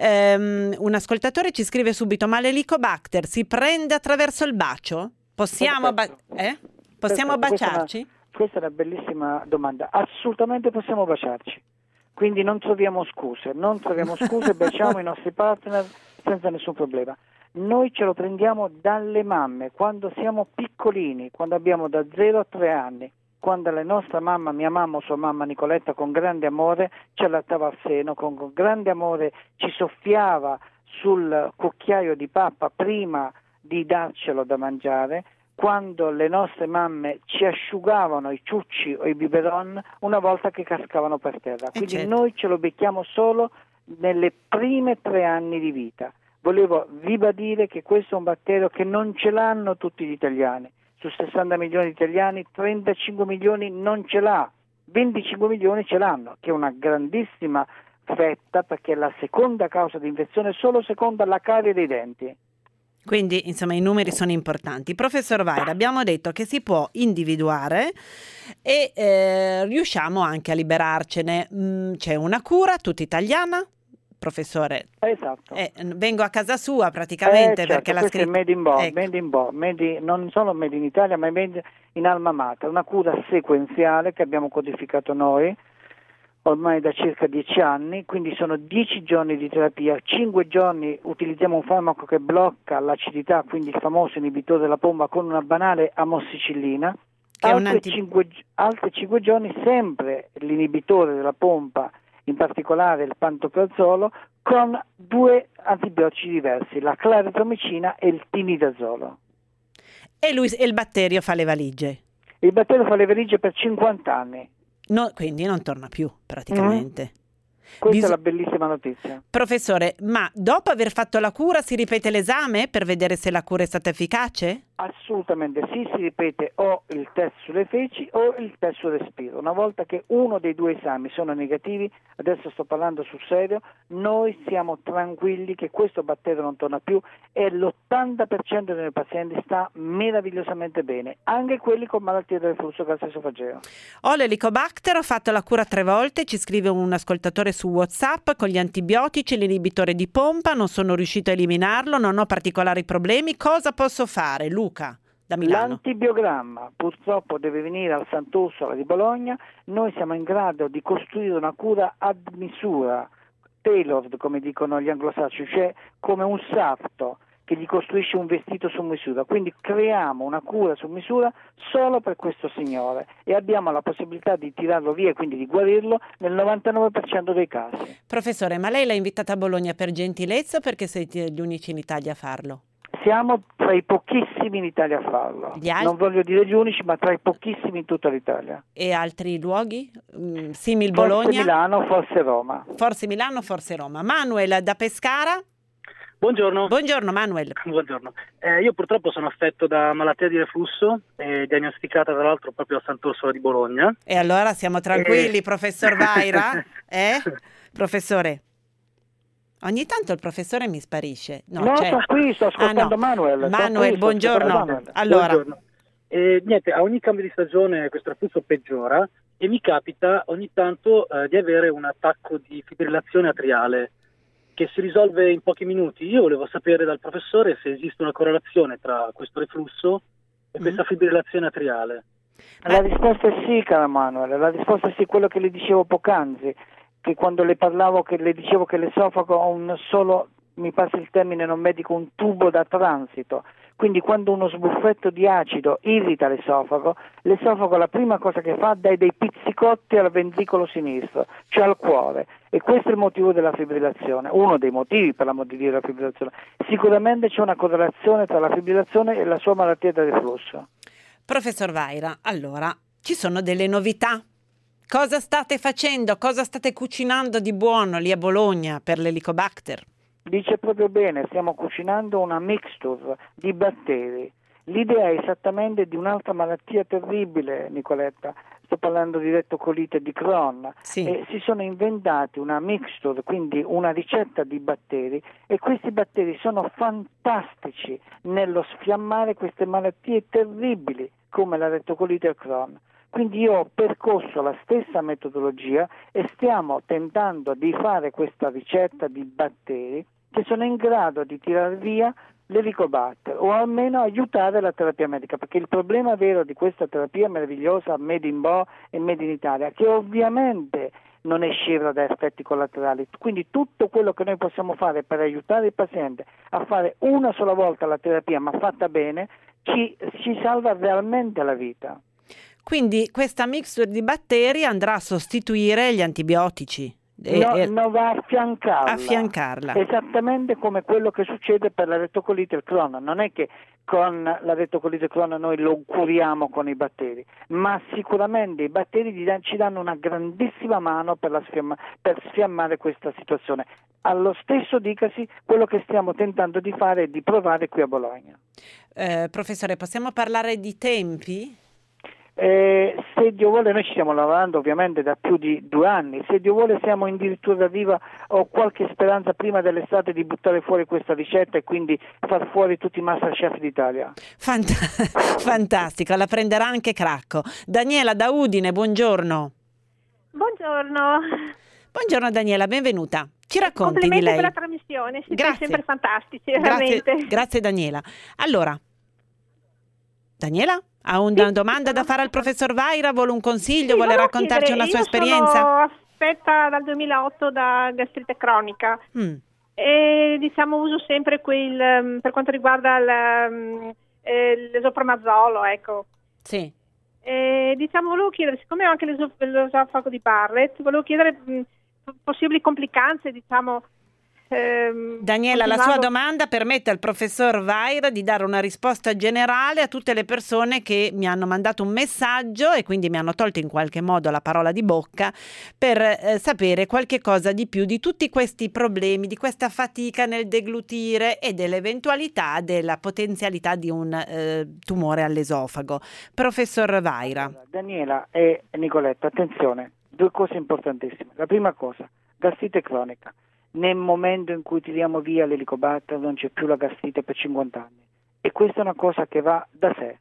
ehm, un ascoltatore ci scrive subito: ma l'Helicobacter si prende attraverso il bacio? Possiamo, ba- eh? Possiamo Perfetto. baciarci? Questa è, una, questa è una bellissima domanda. Assolutamente possiamo baciarci, quindi non troviamo scuse, non troviamo scuse, baciamo i nostri partner senza nessun problema. Noi ce lo prendiamo dalle mamme, quando siamo piccolini, quando abbiamo da zero a tre anni, quando la nostra mamma, mia mamma o sua mamma Nicoletta, con grande amore ci allattava al seno, con, con grande amore ci soffiava sul cucchiaio di pappa prima di darcelo da mangiare, quando le nostre mamme ci asciugavano i ciucci o i biberon una volta che cascavano per terra. Quindi certo. Noi ce lo becchiamo solo nelle prime tre anni di vita. Volevo ribadire che questo è un batterio che non ce l'hanno tutti gli italiani. Su sessanta milioni di italiani, trentacinque milioni non ce l'ha, venticinque milioni ce l'hanno, che è una grandissima fetta, perché è la seconda causa di infezione, solo seconda alla carie dei denti. Quindi, insomma, i numeri sono importanti. Professor Vaira, abbiamo detto che si può individuare e eh, riusciamo anche a liberarcene. Mm, c'è una cura tutta italiana? Professore, esatto. eh, vengo a casa sua praticamente, eh, certo, perché la questo scritto... è made in Bo, ecco. made in Bo, made in, non solo made in Italia, ma made in Alma Mater, una cura sequenziale che abbiamo codificato noi ormai da circa dieci anni, quindi sono dieci giorni di terapia, cinque giorni utilizziamo un farmaco che blocca l'acidità, quindi il famoso inibitore della pompa con una banale amossicillina, altri, anti... cinque, altri cinque giorni sempre l'inibitore della pompa, in particolare il pantoprazolo, con due antibiotici diversi, la claritromicina e il tinidazolo. E, lui, e il batterio fa le valigie? Il batterio fa le valigie per cinquanta anni. No, quindi non torna più praticamente. Mm. Questa Bis- è la bellissima notizia. Professore, ma dopo aver fatto la cura si ripete l'esame per vedere se la cura è stata efficace? Assolutamente sì, si ripete o il test sulle feci o il test sul respiro. Una volta che uno dei due esami sono negativi, adesso sto parlando sul serio, noi siamo tranquilli che questo batterio non torna più e l'ottanta per cento dei pazienti sta meravigliosamente bene, anche quelli con malattie del reflusso gastroesofageo. Ho l'Helicobacter, ho fatto la cura tre volte, ci scrive un ascoltatore su WhatsApp, con gli antibiotici, l'inibitore di pompa, non sono riuscito a eliminarlo, non ho particolari problemi, cosa posso fare? Luca da Milano. L'antibiogramma purtroppo deve venire al Sant'Orsola di Bologna, noi siamo in grado di costruire una cura ad misura, tailored come dicono gli anglosassoni, cioè come un sarto che gli costruisce un vestito su misura, quindi creiamo una cura su misura solo per questo signore e abbiamo la possibilità di tirarlo via e quindi di guarirlo nel novantanove per cento dei casi. Professore, ma lei l'ha invitata a Bologna per gentilezza o perché siete gli unici in Italia a farlo? Siamo tra i pochissimi in Italia a farlo, alt- non voglio dire gli unici, ma tra i pochissimi in tutta l'Italia. E altri luoghi? Mm, simil forse Bologna? Milano, forse Roma. Forse Milano, forse Roma. Manuel da Pescara? Buongiorno. Buongiorno Manuel. Buongiorno. Eh, io purtroppo sono affetto da malattia di reflusso, eh, diagnosticata tra l'altro proprio a Sant'Orsola di Bologna. E allora siamo tranquilli, Eh... professor Vaira? Eh? Professore? Ogni tanto il professore mi sparisce. No, no cioè... sto qui, sto ascoltando ah, no. Manuel. Manuel, qui, buongiorno. Manuel. Allora. Buongiorno. Eh, niente, a ogni cambio di stagione questo reflusso peggiora e mi capita ogni tanto eh, di avere un attacco di fibrillazione atriale che si risolve in pochi minuti. Io volevo sapere dal professore se esiste una correlazione tra questo reflusso e questa fibrillazione atriale. La risposta è sì, cara Manuel, la risposta è sì, quello che le dicevo poc'anzi, che quando le parlavo, che le dicevo che l'esofago ha un solo, mi passa il termine non medico, un tubo da transito, Quindi quando uno sbuffetto di acido irrita l'esofago, l'esofago la prima cosa che fa dà dei pizzicotti al ventricolo sinistro, cioè al cuore, e questo è il motivo della fibrillazione, uno dei motivi per la motivi della fibrillazione. Sicuramente c'è una correlazione tra la fibrillazione e la sua malattia del reflusso. Professor Vaira, allora, ci sono delle novità? Cosa state facendo? Cosa state cucinando di buono lì a Bologna per l'Helicobacter? Dice proprio bene, stiamo cucinando una mixture di batteri. L'idea è esattamente di un'altra malattia terribile, Nicoletta. Sto parlando di rettocolite e di Crohn. Sì. E si sono inventati una mixture, quindi una ricetta di batteri, e questi batteri sono fantastici nello sfiammare queste malattie terribili come la rettocolite e il Crohn. Quindi io ho percorso la stessa metodologia e stiamo tentando di fare questa ricetta di batteri che sono in grado di tirar via l'Helicobacter o almeno aiutare la terapia medica, perché il problema vero di questa terapia meravigliosa Made in Bo e Made in Italia, che ovviamente non è scevra da effetti collaterali, quindi tutto quello che noi possiamo fare per aiutare il paziente a fare una sola volta la terapia ma fatta bene ci, ci salva realmente la vita. Quindi questa mixture di batteri andrà a sostituire gli antibiotici? E, no, e... no, va a affiancarla. affiancarla. Esattamente come quello che succede per la rettocolite e il Crohn. Non è che con la rettocolite e il Crohn noi lo curiamo con i batteri, ma sicuramente i batteri ci danno una grandissima mano per, la sfiamma, per sfiammare questa situazione. Allo stesso dicasi, quello che stiamo tentando di fare è di provare qui a Bologna. Eh, professore, possiamo parlare di tempi? Eh, se Dio vuole, noi ci stiamo lavorando ovviamente da più di due anni, se Dio vuole siamo addirittura viva, ho qualche speranza prima dell'estate di buttare fuori questa ricetta e quindi far fuori tutti i Masterchef d'Italia. Fant- fantastico, la prenderà anche Cracco. Daniela da Udine, buongiorno. Buongiorno. Buongiorno Daniela, benvenuta. Ci racconti di Complimenti lei. per la trasmissione, siete Grazie. sempre fantastici, Grazie, veramente. grazie Daniela. Allora, Daniela? Ha una Sì, domanda da fare al professor Vaira? Vuole un consiglio? Sì, vuole volevo raccontarci chiedere, una sua io esperienza? Sono affetta dal duemilaotto da gastrite cronica Mm. e diciamo uso sempre quel, um, per quanto riguarda il, um, eh, l'esopromazolo, ecco. Sì. E, diciamo volevo chiedere, siccome ho anche l'eso- l'esofago di Barrett, volevo chiedere mh, possibili complicanze, diciamo. Ehm, Daniela, la sua continuando- domanda permette al professor Vaira di dare una risposta generale a tutte le persone che mi hanno mandato un messaggio e quindi mi hanno tolto in qualche modo la parola di bocca per eh, sapere qualche cosa di più di tutti questi problemi, di questa fatica nel deglutire e dell'eventualità della potenzialità di un eh, tumore all'esofago. Professor Vaira. Allora, Daniela e Nicoletta, attenzione, due cose importantissime. La prima cosa, gastrite cronica. Nel momento in cui tiriamo via l'Helicobacter non c'è più la gastrite per cinquanta anni e questa è una cosa che va da sé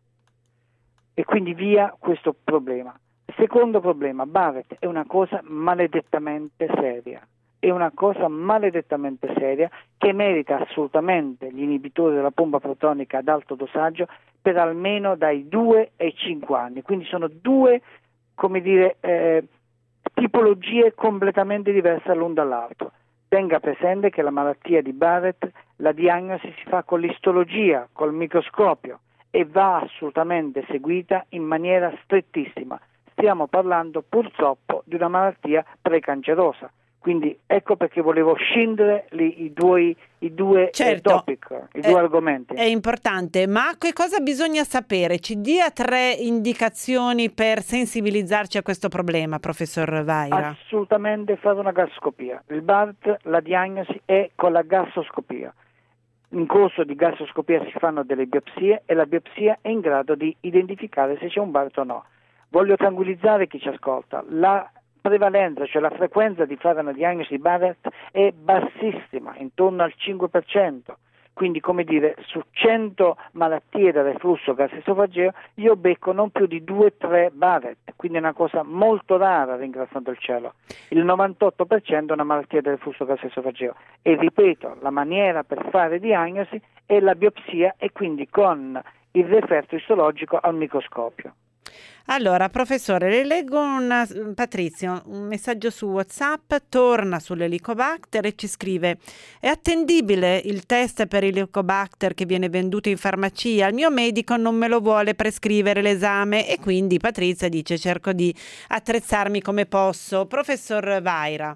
e quindi via questo problema. Secondo problema, Barrett è una cosa maledettamente seria, è una cosa maledettamente seria che merita assolutamente gli inibitori della pompa protonica ad alto dosaggio per almeno dai due ai cinque anni, quindi sono due, come dire, eh, tipologie completamente diverse l'un dall'altro. Tenga presente che la malattia di Barrett, la diagnosi si fa con l'istologia, col microscopio e va assolutamente seguita in maniera strettissima. Stiamo parlando purtroppo di una malattia precancerosa. Quindi ecco perché volevo scindere lì i due, i due Certo, eh, topic, i due è, argomenti. È importante, ma che cosa bisogna sapere? Ci dia tre indicazioni per sensibilizzarci a questo problema, professor Vaira. Assolutamente fare una gastroscopia. Il Barrett, la diagnosi è con la gastroscopia. In corso di gastroscopia si fanno delle biopsie e la biopsia è in grado di identificare se c'è un Barrett o no. Voglio tranquillizzare chi ci ascolta. La prevalenza, cioè la frequenza di fare una diagnosi di Barrett è bassissima, intorno al cinque per cento. Quindi, come dire, su cento malattie da reflusso gastroesofageo io becco non più di due tre Barrett, quindi è una cosa molto rara, ringraziando il cielo. Il novantotto per cento è una malattia da reflusso gastroesofageo e ripeto, la maniera per fare diagnosi è la biopsia e quindi con il referto istologico al microscopio. Allora, professore, le leggo una, Patrizio, un messaggio su WhatsApp, torna sull'Helicobacter e ci scrive: è attendibile il test per Helicobacter che viene venduto in farmacia? Il mio medico non me lo vuole prescrivere l'esame e quindi Patrizia dice cerco di attrezzarmi come posso. Professor Vaira.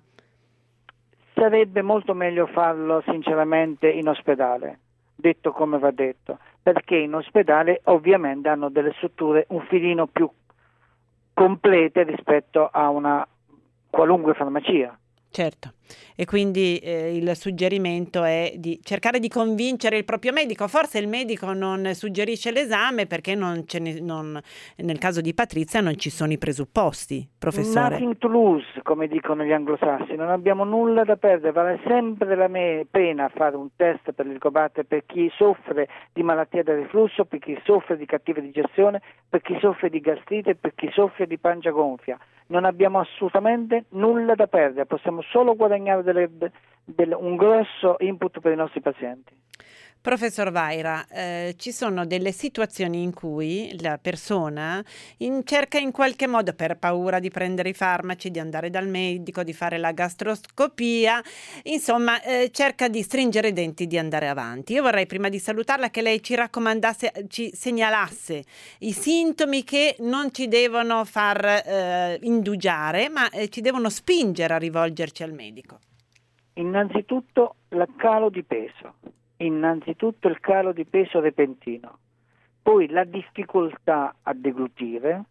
Sarebbe molto meglio farlo sinceramente in ospedale, detto come va detto, perché in ospedale ovviamente hanno delle strutture un filino più complete rispetto a una qualunque farmacia. Certo, e quindi eh, il suggerimento è di cercare di convincere il proprio medico. Forse il medico non suggerisce l'esame perché non ce ne, non, nel caso di Patrizia non ci sono i presupposti, professore. Nothing to lose, come dicono gli anglosassi, non abbiamo nulla da perdere, vale sempre la me- pena fare un test per l'Helicobacter per chi soffre di malattia del reflusso, per chi soffre di cattiva digestione, per chi soffre di gastrite, per chi soffre di pancia gonfia. Non abbiamo assolutamente nulla da perdere, possiamo solo guadagnare delle, delle, un grosso input per i nostri pazienti. Professor Vaira, eh, ci sono delle situazioni in cui la persona in, cerca in qualche modo, per paura di prendere i farmaci, di andare dal medico, di fare la gastroscopia, insomma eh, cerca di stringere i denti, di andare avanti. Io vorrei prima di salutarla che lei ci raccomandasse, ci segnalasse i sintomi che non ci devono far eh, indugiare, ma eh, ci devono spingere a rivolgerci al medico. Innanzitutto il calo di peso. Innanzitutto il calo di peso repentino, poi la difficoltà a deglutire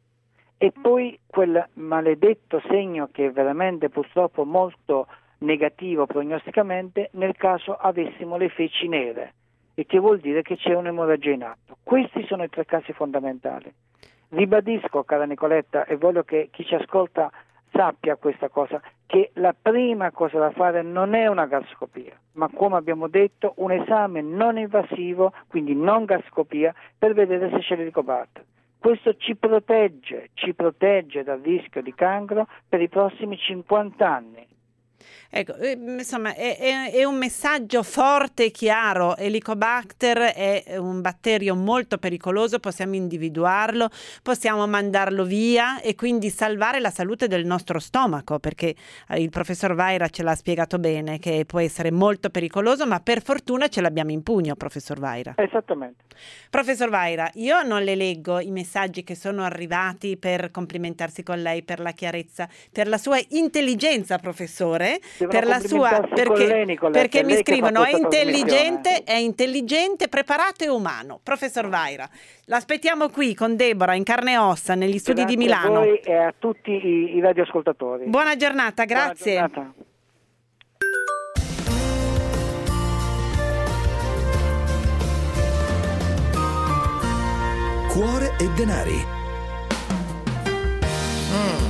e poi quel maledetto segno che è veramente purtroppo molto negativo prognosticamente nel caso avessimo le feci nere, e che vuol dire che c'è un'emorragia in atto. Questi sono i tre casi fondamentali. Ribadisco, cara Nicoletta, e voglio che chi ci ascolta sappia questa cosa, che la prima cosa da fare non è una gastroscopia, ma come abbiamo detto un esame non invasivo, quindi non gastroscopia, per vedere se c'è l'Helicobacter. Questo ci protegge, ci protegge dal rischio di cancro per i prossimi cinquanta anni. Ecco, insomma, è, è, è un messaggio forte e chiaro. Helicobacter è un batterio molto pericoloso, possiamo individuarlo, possiamo mandarlo via e quindi salvare la salute del nostro stomaco, perché il professor Vaira ce l'ha spiegato bene che può essere molto pericoloso, ma per fortuna ce l'abbiamo in pugno, professor Vaira. Esattamente. Professor Vaira, io non le leggo i messaggi che sono arrivati per complimentarsi con lei, per la chiarezza, per la sua intelligenza, professore. Per la sua, perché, lei, perché mi scrivono è intelligente, è intelligente, preparato e umano. Professor Vaira, l'aspettiamo qui con Deborah in carne e ossa negli studi grazie di Milano. A voi e a tutti i, i radioascoltatori. Buona giornata, grazie. Buona giornata. Cuore e denari. Mm.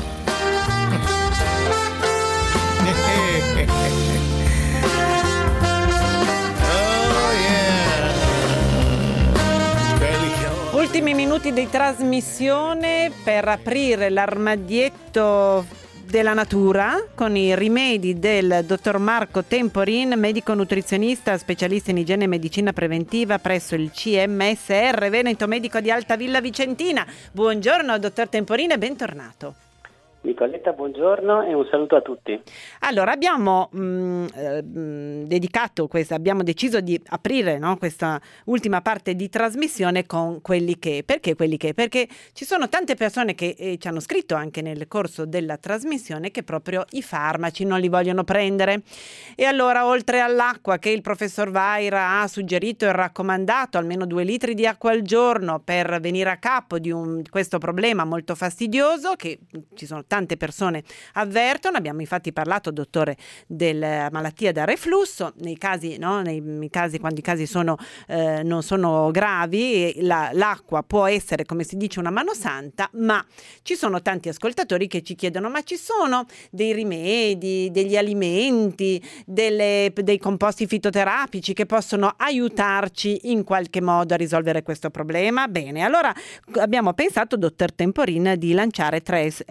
Ultimi minuti di trasmissione per aprire l'armadietto della natura con i rimedi del dottor Marco Temporin, medico nutrizionista, specialista in igiene e medicina preventiva presso il C M S R Veneto Medico di Altavilla Vicentina. Buongiorno dottor Temporin e bentornato. Nicoletta, buongiorno e un saluto a tutti. Allora, abbiamo mh, eh, dedicato questa, abbiamo deciso di aprire, no, questa ultima parte di trasmissione con quelli che. Perché quelli che? Perché ci sono tante persone che eh, ci hanno scritto anche nel corso della trasmissione che proprio i farmaci non li vogliono prendere. E allora, oltre all'acqua che il professor Vaira ha suggerito e raccomandato, almeno due litri di acqua al giorno per venire a capo di un, questo problema molto fastidioso che ci sono tante persone avvertono. Abbiamo infatti parlato, dottore, della malattia da reflusso. Nei casi, no, nei casi quando i casi sono eh, non sono gravi, la, l'acqua può essere, come si dice, una mano santa, ma ci sono tanti ascoltatori che ci chiedono: ma ci sono dei rimedi, degli alimenti, delle, dei composti fitoterapici che possono aiutarci in qualche modo a risolvere questo problema? Bene, allora abbiamo pensato, dottor Temporin, di lanciare tre S O S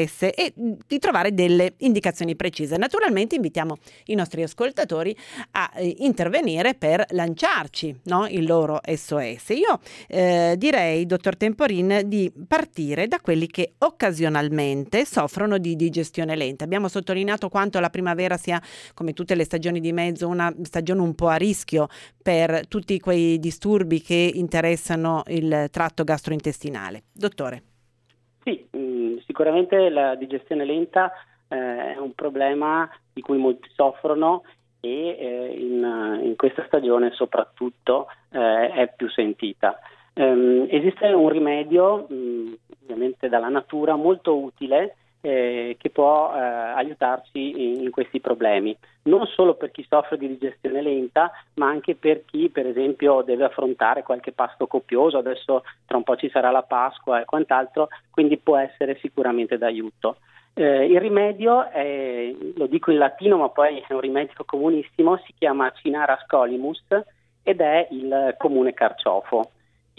S e di trovare delle indicazioni precise. Naturalmente invitiamo i nostri ascoltatori a eh, intervenire per lanciarci, no, il loro S O S. Io eh, direi, dottor Temporin, di partire da quelli che occasionalmente soffrono di digestione lenta. Abbiamo sottolineato quanto la primavera sia, come tutte le stagioni di mezzo, una stagione un po' a rischio per tutti quei disturbi che interessano il tratto gastrointestinale. Dottore. Sì, mh, sicuramente la digestione lenta eh, è un problema di cui molti soffrono e eh, in, in questa stagione soprattutto eh, è più sentita. Um, esiste un rimedio, mh, ovviamente dalla natura, molto utile eh, che può eh, aiutarci in, in questi problemi, non solo per chi soffre di digestione lenta, ma anche per chi per esempio deve affrontare qualche pasto copioso. Adesso tra un po' ci sarà la Pasqua e quant'altro, quindi può essere sicuramente d'aiuto. Eh, il rimedio è, lo dico in latino, ma poi è un rimedio comunissimo, si chiama Cinara scolimus ed è il comune carciofo,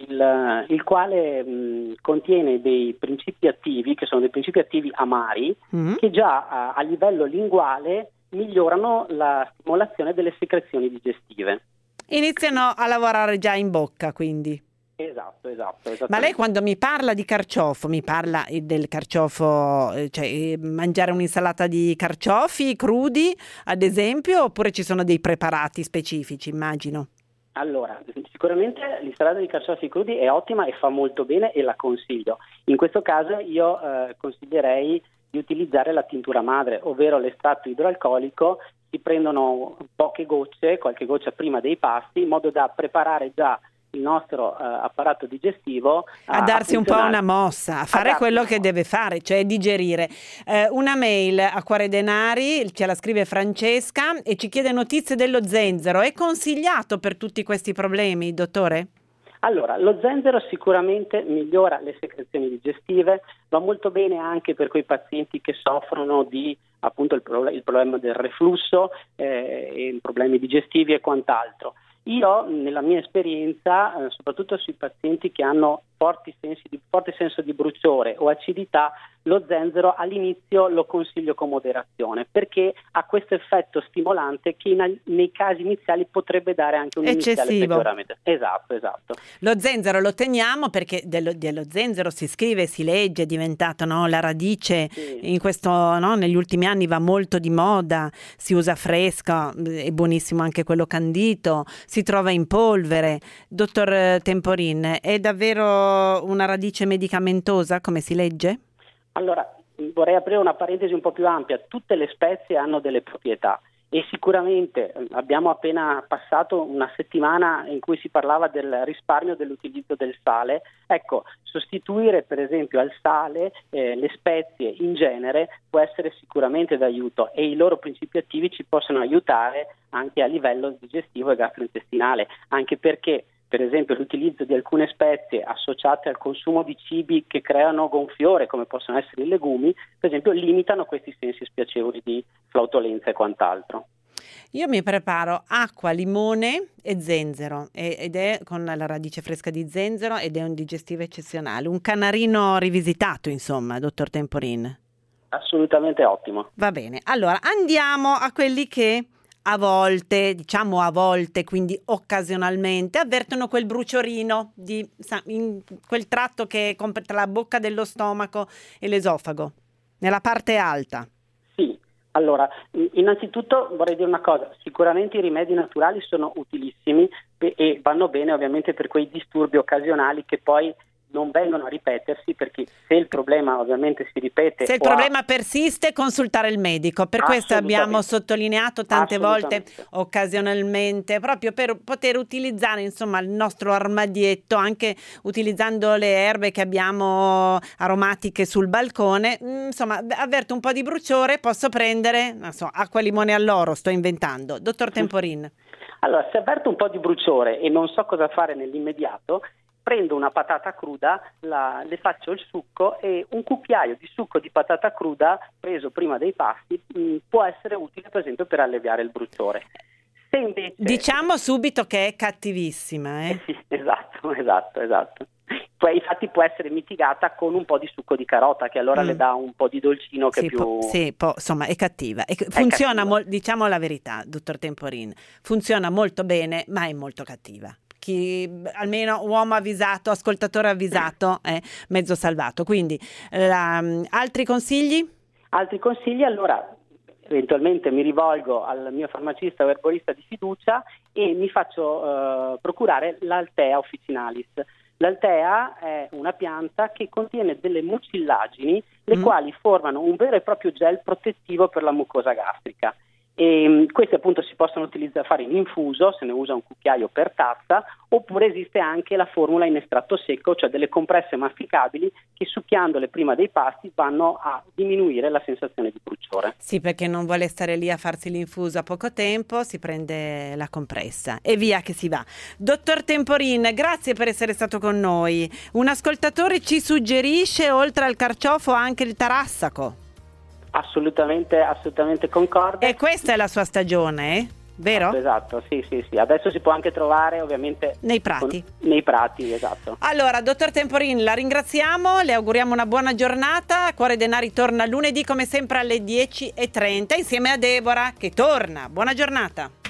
il, il quale mh, contiene dei principi attivi, che sono dei principi attivi amari, mm-hmm. che già a, a livello linguale migliorano la stimolazione delle secrezioni digestive. Iniziano a lavorare già in bocca, quindi. Esatto, esatto. Ma lei quando mi parla di carciofo, mi parla del carciofo, cioè mangiare un'insalata di carciofi crudi, ad esempio, oppure ci sono dei preparati specifici, immagino? Allora, sicuramente l'insalata di carciofi crudi è ottima e fa molto bene e la consiglio. In questo caso io eh, consiglierei di utilizzare la tintura madre, ovvero l'estratto idroalcolico. Si prendono poche gocce, qualche goccia prima dei pasti, in modo da preparare già il nostro uh, apparato digestivo a, a darsi un po' una mossa, a fare a quello che deve fare, cioè digerire. Eh, una mail a Cuore Denari, ce la scrive Francesca e ci chiede notizie dello zenzero. È consigliato per tutti questi problemi, dottore? Allora, lo zenzero sicuramente migliora le secrezioni digestive, va molto bene anche per quei pazienti che soffrono di appunto il, pro- il problema del reflusso, eh, problemi digestivi e quant'altro. Io, nella mia esperienza, eh, soprattutto sui pazienti che hanno forti sensi di, forte senso di bruciore o acidità, lo zenzero all'inizio lo consiglio con moderazione, perché ha questo effetto stimolante che in, nei casi iniziali potrebbe dare anche un iniziale peggioramento. Esatto, esatto. Lo zenzero lo teniamo perché dello, dello zenzero si scrive, si legge, è diventato, no, la radice, sì. In questo, no, negli ultimi anni va molto di moda, si usa fresco, è buonissimo anche quello candito, si trova in polvere. Dottor Temporin, è davvero una radice medicamentosa, come si legge? Allora, vorrei aprire una parentesi un po' più ampia. Tutte le spezie hanno delle proprietà e sicuramente abbiamo appena passato una settimana in cui si parlava del risparmio dell'utilizzo del sale. Ecco, sostituire per esempio al sale eh, le spezie in genere può essere sicuramente d'aiuto e i loro principi attivi ci possono aiutare anche a livello digestivo e gastrointestinale, anche perché per esempio l'utilizzo di alcune spezie associate al consumo di cibi che creano gonfiore, come possono essere i legumi, per esempio limitano questi sensi spiacevoli di flautolenza e quant'altro. Io mi preparo acqua, limone e zenzero ed è con la radice fresca di zenzero ed è un digestivo eccezionale, un canarino rivisitato insomma, dottor Temporin. Assolutamente ottimo. Va bene, allora andiamo a quelli che a volte, diciamo a volte, quindi occasionalmente, avvertono quel bruciorino di, in quel tratto che è tra la bocca dello stomaco e l'esofago, nella parte alta. Sì, allora, innanzitutto vorrei dire una cosa, sicuramente i rimedi naturali sono utilissimi e vanno bene ovviamente per quei disturbi occasionali che poi non vengono a ripetersi, perché se il problema ovviamente si ripete, se il problema ha... persiste, consultare il medico. Per questo abbiamo sottolineato tante volte occasionalmente, proprio per poter utilizzare insomma il nostro armadietto, anche utilizzando le erbe che abbiamo aromatiche sul balcone. Insomma, avverto un po' di bruciore, posso prendere, non so, acqua, limone all'oro, sto inventando. Dottor Temporin. Allora, se avverto un po' di bruciore e non so cosa fare nell'immediato, prendo una patata cruda, la, le faccio il succo e un cucchiaio di succo di patata cruda preso prima dei pasti mh, può essere utile per esempio per alleviare il bruciore. Se invece... Diciamo subito che è cattivissima. Eh? Eh sì, esatto, esatto, esatto. poi infatti può essere mitigata con un po' di succo di carota, che allora Mm. le dà un po' di dolcino che Sì, è più... po- sì, po- insomma è cattiva. E funziona, cattiva. mol- diciamo la verità, dottor Temporin, funziona molto bene, ma è molto cattiva. Chi, almeno uomo avvisato, ascoltatore avvisato, è mezzo salvato. Quindi, la- altri consigli? Altri consigli, allora eventualmente mi rivolgo al mio farmacista o erborista di fiducia e mi faccio eh, procurare l'Altea officinalis. L'Altea è una pianta che contiene delle mucillagini, le Mm. quali formano un vero e proprio gel protettivo per la mucosa gastrica. E mh, questi appunto si possono utilizzare, fare in infuso, se ne usa un cucchiaio per tazza, oppure esiste anche la formula in estratto secco, cioè delle compresse masticabili che succhiandole prima dei pasti vanno a diminuire la sensazione di bruciore. Sì, perché non vuole stare lì a farsi l'infuso a poco tempo, si prende la compressa e via che si va. Dottor Temporin, grazie per essere stato con noi. Un ascoltatore ci suggerisce, oltre al carciofo, anche il tarassaco. Assolutamente, assolutamente concorde. E questa è la sua stagione, eh? Vero? Esatto, sì, sì, sì. Adesso si può anche trovare ovviamente Nei prati. con- nei prati, esatto. Allora, dottor Temporin, la ringraziamo, le auguriamo una buona giornata. Cuore Denari torna lunedì come sempre alle dieci e trenta insieme a Deborah che torna. Buona giornata.